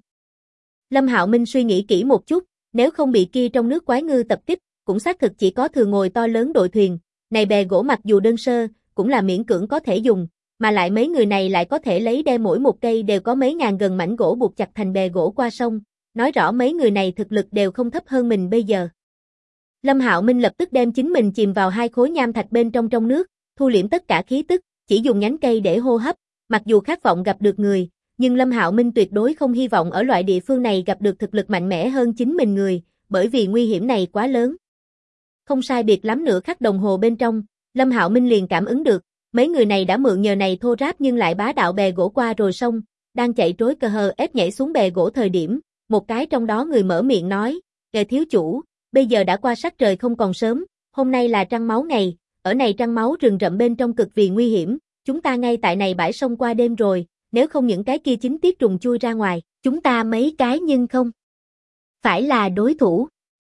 Lâm Hạo Minh suy nghĩ kỹ một chút, nếu không bị kia trong nước quái ngư tập kích, cũng xác thực chỉ có thừa ngồi to lớn đội thuyền, này bè gỗ mặc dù đơn sơ, cũng là miễn cưỡng có thể dùng, mà lại mấy người này lại có thể lấy đem mỗi một cây đều có mấy ngàn gần mảnh gỗ buộc chặt thành bè gỗ qua sông, nói rõ mấy người này thực lực đều không thấp hơn mình bây giờ. Lâm Hạo Minh lập tức đem chính mình chìm vào 2 khối nham thạch bên trong nước, thu liễm tất cả khí tức, chỉ dùng nhánh cây để hô hấp, mặc dù khát vọng gặp được người, nhưng Lâm Hạo Minh tuyệt đối không hy vọng ở loại địa phương này gặp được thực lực mạnh mẽ hơn chính mình người, bởi vì nguy hiểm này quá lớn. Không sai biệt lắm nửa khắc đồng hồ bên trong, Lâm Hạo Minh liền cảm ứng được, mấy người này đã mượn nhờ này thô ráp nhưng lại bá đạo bè gỗ qua rồi sông, đang chạy trối cờ hờ ép nhảy xuống bè gỗ thời điểm, một cái trong đó người mở miệng nói, "Kẻ thiếu chủ, bây giờ đã qua sắc trời không còn sớm, hôm nay là trăng máu ngày, ở này trăng máu rừng rậm bên trong cực vì nguy hiểm, chúng ta ngay tại này bãi sông qua đêm rồi, nếu không những cái kia chính tiết trùng chui ra ngoài, chúng ta mấy cái nhưng không phải là đối thủ."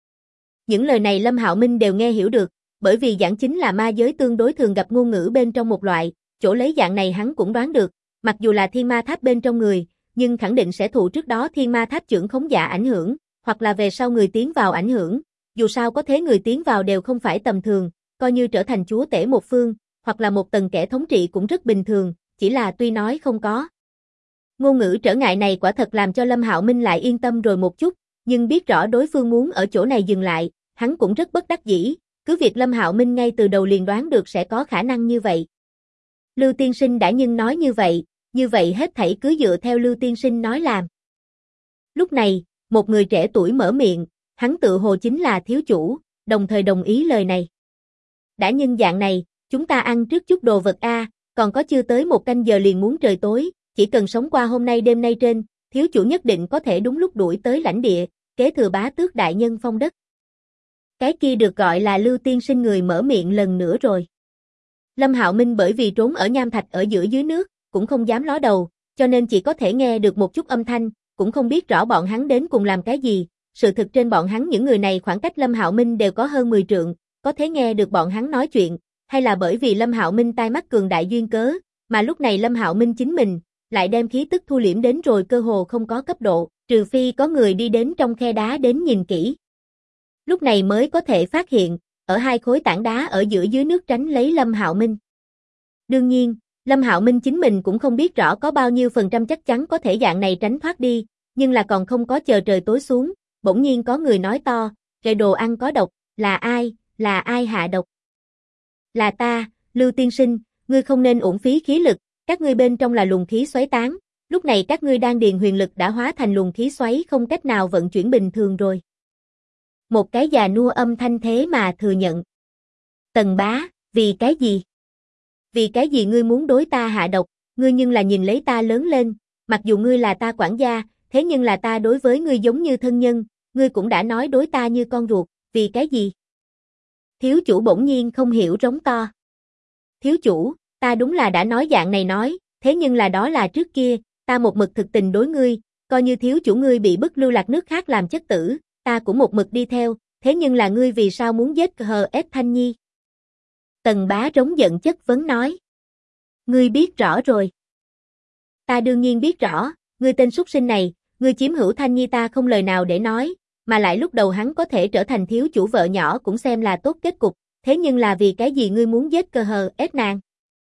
Những lời này Lâm Hạo Minh đều nghe hiểu được, bởi vì giảng chính là ma giới tương đối thường gặp ngôn ngữ bên trong một loại, chỗ lấy dạng này hắn cũng đoán được, mặc dù là thiên ma tháp bên trong người, nhưng khẳng định sẽ thụ trước đó thiên ma tháp trưởng khống giả ảnh hưởng, hoặc là về sau người tiến vào ảnh hưởng, dù sao có thế người tiến vào đều không phải tầm thường, coi như trở thành chúa tể một phương, hoặc là một tầng kẻ thống trị cũng rất bình thường, chỉ là tuy nói không có. Ngôn ngữ trở ngại này quả thật làm cho Lâm Hạo Minh lại yên tâm rồi một chút, nhưng biết rõ đối phương muốn ở chỗ này dừng lại, hắn cũng rất bất đắc dĩ, cứ việc Lâm Hạo Minh ngay từ đầu liền đoán được sẽ có khả năng như vậy. Lưu tiên sinh đã nhưng nói như vậy hết thảy cứ dựa theo Lưu tiên sinh nói làm. Lúc này, một người trẻ tuổi mở miệng, hắn tự hồ chính là thiếu chủ, đồng thời đồng ý lời này. Đã nhưng dạng này, chúng ta ăn trước chút đồ vật a, còn có chưa tới 1 canh giờ liền muốn trời tối, chỉ cần sống qua hôm nay đêm nay trên, thiếu chủ nhất định có thể đúng lúc đuổi tới lãnh địa, kế thừa bá tước đại nhân phong đất. Cái kia được gọi là Lưu tiên sinh người mở miệng lần nữa rồi. Lâm Hạo Minh bởi vì trốn ở nham thạch ở giữa dưới nước, cũng không dám ló đầu, cho nên chỉ có thể nghe được một chút âm thanh, cũng không biết rõ bọn hắn đến cùng làm cái gì. Sự thực trên bọn hắn những người này khoảng cách Lâm Hạo Minh đều có hơn 10 trượng, có thể nghe được bọn hắn nói chuyện, hay là bởi vì Lâm Hạo Minh tai mắt cường đại duyên cớ, mà lúc này Lâm Hạo Minh chính mình lại đem khí tức thu liễm đến rồi cơ hồ không có cấp độ, trừ phi có người đi đến trong khe đá đến nhìn kỹ. Lúc này mới có thể phát hiện, ở 2 khối tảng đá ở giữa dưới nước tránh lấy Lâm Hạo Minh. Đương nhiên, Lâm Hạo Minh chính mình cũng không biết rõ có bao nhiêu phần trăm chắc chắn có thể dạng này tránh thoát đi, nhưng là còn không có chờ trời tối xuống, bỗng nhiên có người nói to, "Cái đồ ăn có độc, là ai hạ độc?" "Là ta, Lưu tiên sinh, ngươi không nên uổng phí khí lực, các ngươi bên trong là luồng khí xoáy tán, lúc này các ngươi đang điền huyền lực đã hóa thành luồng khí xoáy không cách nào vận chuyển bình thường rồi." Một cái già nua âm thanh thế mà thừa nhận. "Tần bá, vì cái gì? Vì cái gì ngươi muốn đối ta hạ độc, ngươi nhưng là nhìn lấy ta lớn lên, mặc dù ngươi là ta quản gia, thế nhưng là ta đối với ngươi giống như thân nhân, ngươi cũng đã nói đối ta như con ruột, vì cái gì?" Thiếu chủ bỗng nhiên không hiểu rống to. "Thiếu chủ, ta đúng là đã nói dạng này nói, thế nhưng là đó là trước kia, ta một mực thực tình đối ngươi, coi như thiếu chủ ngươi bị bức lưu lạc nước khác làm chất tử, ta cũng một mực đi theo, thế nhưng là ngươi vì sao muốn giết HS Thanh Nhi?" Tần bá rống giận chất vấn nói. "Ngươi biết rõ rồi." "Ta đương nhiên biết rõ, ngươi tên súc sinh này, ngươi chiếm hữu Thanh Nhi ta không lời nào để nói, mà lại lúc đầu hắn có thể trở thành thiếu chủ vợ nhỏ cũng xem là tốt kết cục, thế nhưng là vì cái gì ngươi muốn giết HS nàng?"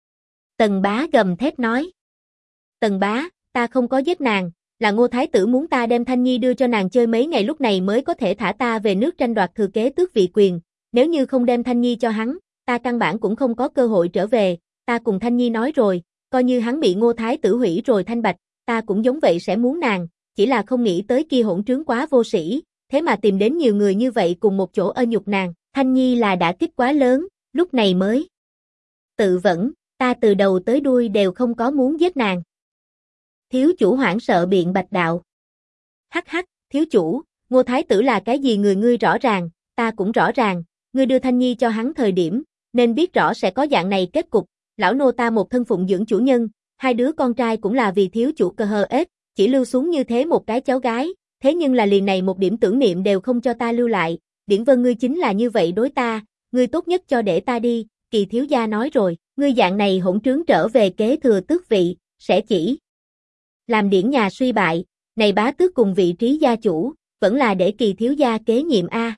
Tần bá gầm thét nói. "Tần bá, ta không có giết nàng, là Ngô Thái tử muốn ta đem Thanh Nhi đưa cho nàng chơi mấy ngày lúc này mới có thể thả ta về nước tranh đoạt thừa kế tước vị quyền, nếu như không đem Thanh Nhi cho hắn, ta căn bản cũng không có cơ hội trở về, ta cùng Thanh Nhi nói rồi, coi như hắn bị Ngô Thái tử hủy rồi thanh bạch, ta cũng giống vậy sẽ muốn nàng, chỉ là không nghĩ tới kia hỗn trướng quá vô sĩ, thế mà tìm đến nhiều người như vậy cùng một chỗ nhục nàng, Thanh Nhi là đã kích quá lớn, lúc này mới tự vẫn, ta từ đầu tới đuôi đều không có muốn giết nàng." Thiếu chủ hoảng sợ biện bạch đạo. "Hắc hắc, thiếu chủ, Ngô Thái tử là cái gì người ngươi rõ ràng, ta cũng rõ ràng, ngươi đưa Thanh Nhi cho hắn thời điểm, nên biết rõ sẽ có dạng này kết cục, lão nô ta một thân phụng dưỡng chủ nhân, hai đứa con trai cũng là vì thiếu chủ HS, chỉ lưu xuống như thế một cái cháu gái, thế nhưng là liền này một điểm tưởng niệm đều không cho ta lưu lại, Điển Vân ngươi chính là như vậy đối ta, ngươi tốt nhất cho để ta đi, Kỳ thiếu gia nói rồi, ngươi dạng này hỗn trướng trở về kế thừa tước vị, sẽ chỉ làm Điển nhà suy bại, này bá tước cùng vị trí gia chủ, vẫn là để Kỳ thiếu gia kế nhiệm a."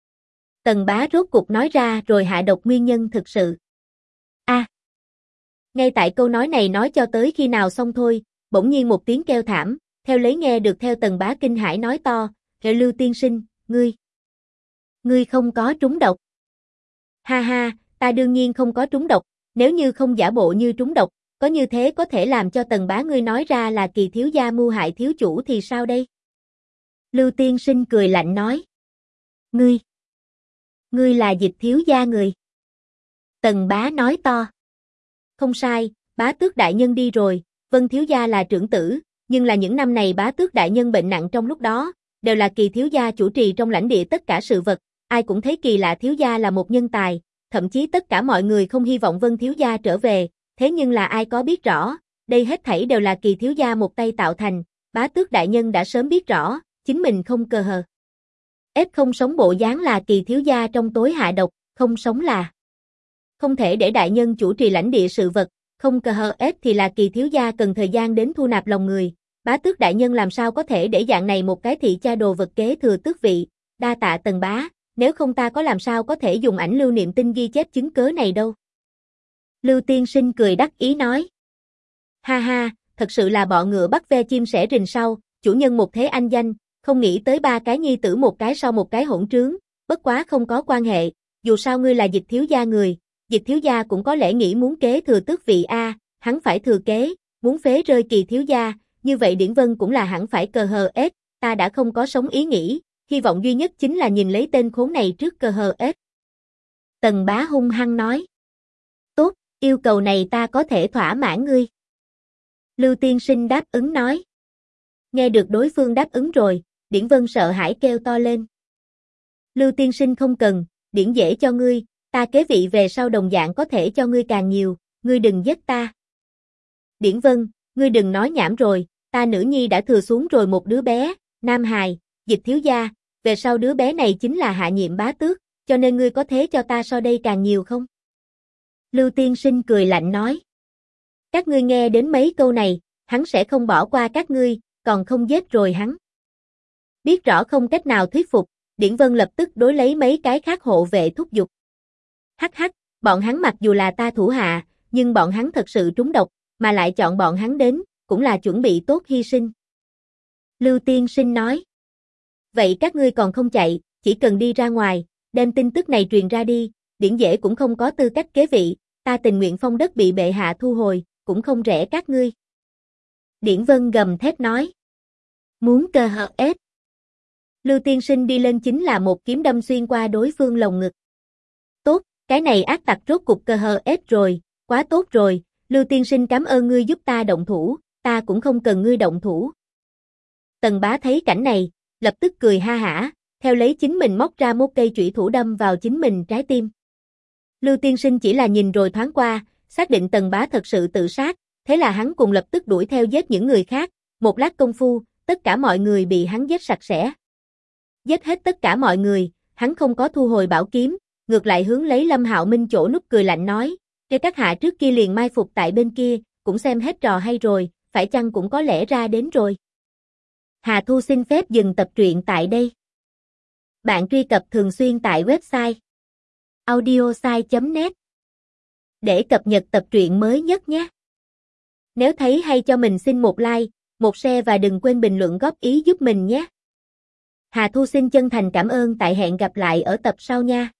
Tần bá rốt cục nói ra rồi hạ độc nguyên nhân thực sự. Ngay tại câu nói này nói cho tới khi nào xong thôi, bỗng nhiên một tiếng kêu thảm, theo lấy nghe được theo Tần bá kinh hãi nói to, "Lưu tiên sinh, ngươi không có trúng độc." "Ha ha, ta đương nhiên không có trúng độc, nếu như không giả bộ như trúng độc, có như thế có thể làm cho Tần bá ngươi nói ra là Kỳ thiếu gia mưu hại thiếu chủ thì sao đây?" Lưu tiên sinh cười lạnh nói. Ngươi là Dịch thiếu gia người." Tần bá nói to. "Không sai, bá tước đại nhân đi rồi, Vân thiếu gia là trưởng tử, nhưng là những năm này bá tước đại nhân bệnh nặng trong lúc đó, đều là Kỳ thiếu gia chủ trì trong lãnh địa tất cả sự vật, ai cũng thấy Kỳ lạ thiếu gia là một nhân tài, thậm chí tất cả mọi người không hy vọng Vân thiếu gia trở về, thế nhưng là ai có biết rõ, đây hết thảy đều là Kỳ thiếu gia một tay tạo thành, bá tước đại nhân đã sớm biết rõ, chính mình không cờ hờ. Không sống bộ dáng là Kỳ thiếu gia trong tối hạ độc, không sống là không thể để đại nhân chủ trì lãnh địa sự vật, không cờ hờ thì là Kỳ thiếu gia cần thời gian đến thu nạp lòng người, bá tước đại nhân làm sao có thể để dạng này một cái thị cha đồ vật kế thừa tước vị, đa tạ Tần bá, nếu không ta có làm sao có thể dùng ảnh lưu niệm tinh ghi chép chứng cớ này đâu." Lưu tiên sinh cười đắc ý nói. "Ha ha, thật sự là bọ ngựa bắt ve chim sẻ rình sau, chủ nhân một thế anh danh, không nghĩ tới ba cái nhi tử một cái sau một cái hỗn trướng, bất quá không có quan hệ, dù sao ngươi là Dịch thiếu gia người, Dịch thiếu gia cũng có lẽ nghĩ muốn kế thừa tước vị a, hắn phải thừa kế, muốn phế rơi Kỳ thiếu gia, như vậy Điển Vân cũng là hẳn phải cờ hờ ta đã không có sống ý nghĩ, hy vọng duy nhất chính là nhìn lấy tên khốn này trước cờ hờ Tần bá hung hăng nói. "Tốt, yêu cầu này ta có thể thỏa mãn ngươi." Lưu tiên sinh đáp ứng nói. Nghe được đối phương đáp ứng rồi, Điển Vân sợ hãi kêu to lên. "Lưu tiên sinh không cần, Điển dễ cho ngươi, ta kế vị về sau đồng dạng có thể cho ngươi càng nhiều, ngươi đừng giết ta." "Điển Vân, ngươi đừng nói nhảm rồi, ta nữ nhi đã thừa xuống rồi một đứa bé, nam hài, Dịch thiếu gia, về sau đứa bé này chính là hạ nhiệm bá tước, cho nên ngươi có thế cho ta so đây càng nhiều không?" Lưu tiên sinh cười lạnh nói. "Các ngươi nghe đến mấy câu này, hắn sẽ không bỏ qua các ngươi, còn không giết rồi hắn." Biết rõ không cách nào thuyết phục, Điển Vân lập tức đối lấy mấy cái khác hộ vệ thúc giục. "Hắc hắc, bọn hắn mặc dù là ta thủ hạ, nhưng bọn hắn thật sự trúng độc, mà lại chọn bọn hắn đến, cũng là chuẩn bị tốt hy sinh. Lưu Tiên Sinh nói. Vậy các ngươi còn không chạy, chỉ cần đi ra ngoài, đem tin tức này truyền ra đi, Điển Dễ cũng không có tư cách kế vị, ta tình nguyện phong đất bị bệ hạ thu hồi, cũng không rẻ các ngươi. Điển Vân gầm thét nói. Muốn cơ hợp ép. Lưu Tiên Sinh đi lên chính là một kiếm đâm xuyên qua đối phương lồng ngực. Tốt, cái này ác tặc rốt cục cơ hợp ép rồi, quá tốt rồi, Lưu Tiên Sinh cảm ơn ngươi giúp ta động thủ, ta cũng không cần ngươi động thủ. Tần Bá thấy cảnh này, lập tức cười ha hả, theo lấy chính mình móc ra một cây chủy thủ đâm vào chính mình trái tim. Lưu Tiên Sinh chỉ là nhìn rồi thoáng qua, xác định Tần Bá thật sự tự sát, thế là hắn cùng lập tức đuổi theo giết những người khác, một lát công phu, tất cả mọi người bị hắn giết sạch sẽ. Giết hết tất cả mọi người, hắn không có thu hồi bảo kiếm, ngược lại hướng lấy Lâm Hạo Minh chỗ núp cười lạnh nói, "Cái các hạ trước kia liền mai phục tại bên kia, cũng xem hết trò hay rồi, phải chăng cũng có lẽ ra đến rồi." Hà Thu xin phép dừng tập truyện tại đây. Bạn truy cập thường xuyên tại website audiosai.net để cập nhật tập truyện mới nhất nhé. Nếu thấy hay cho mình xin một like, một share và đừng quên bình luận góp ý giúp mình nhé. Hà Thu xin chân thành cảm ơn, tại hẹn gặp lại ở tập sau nha.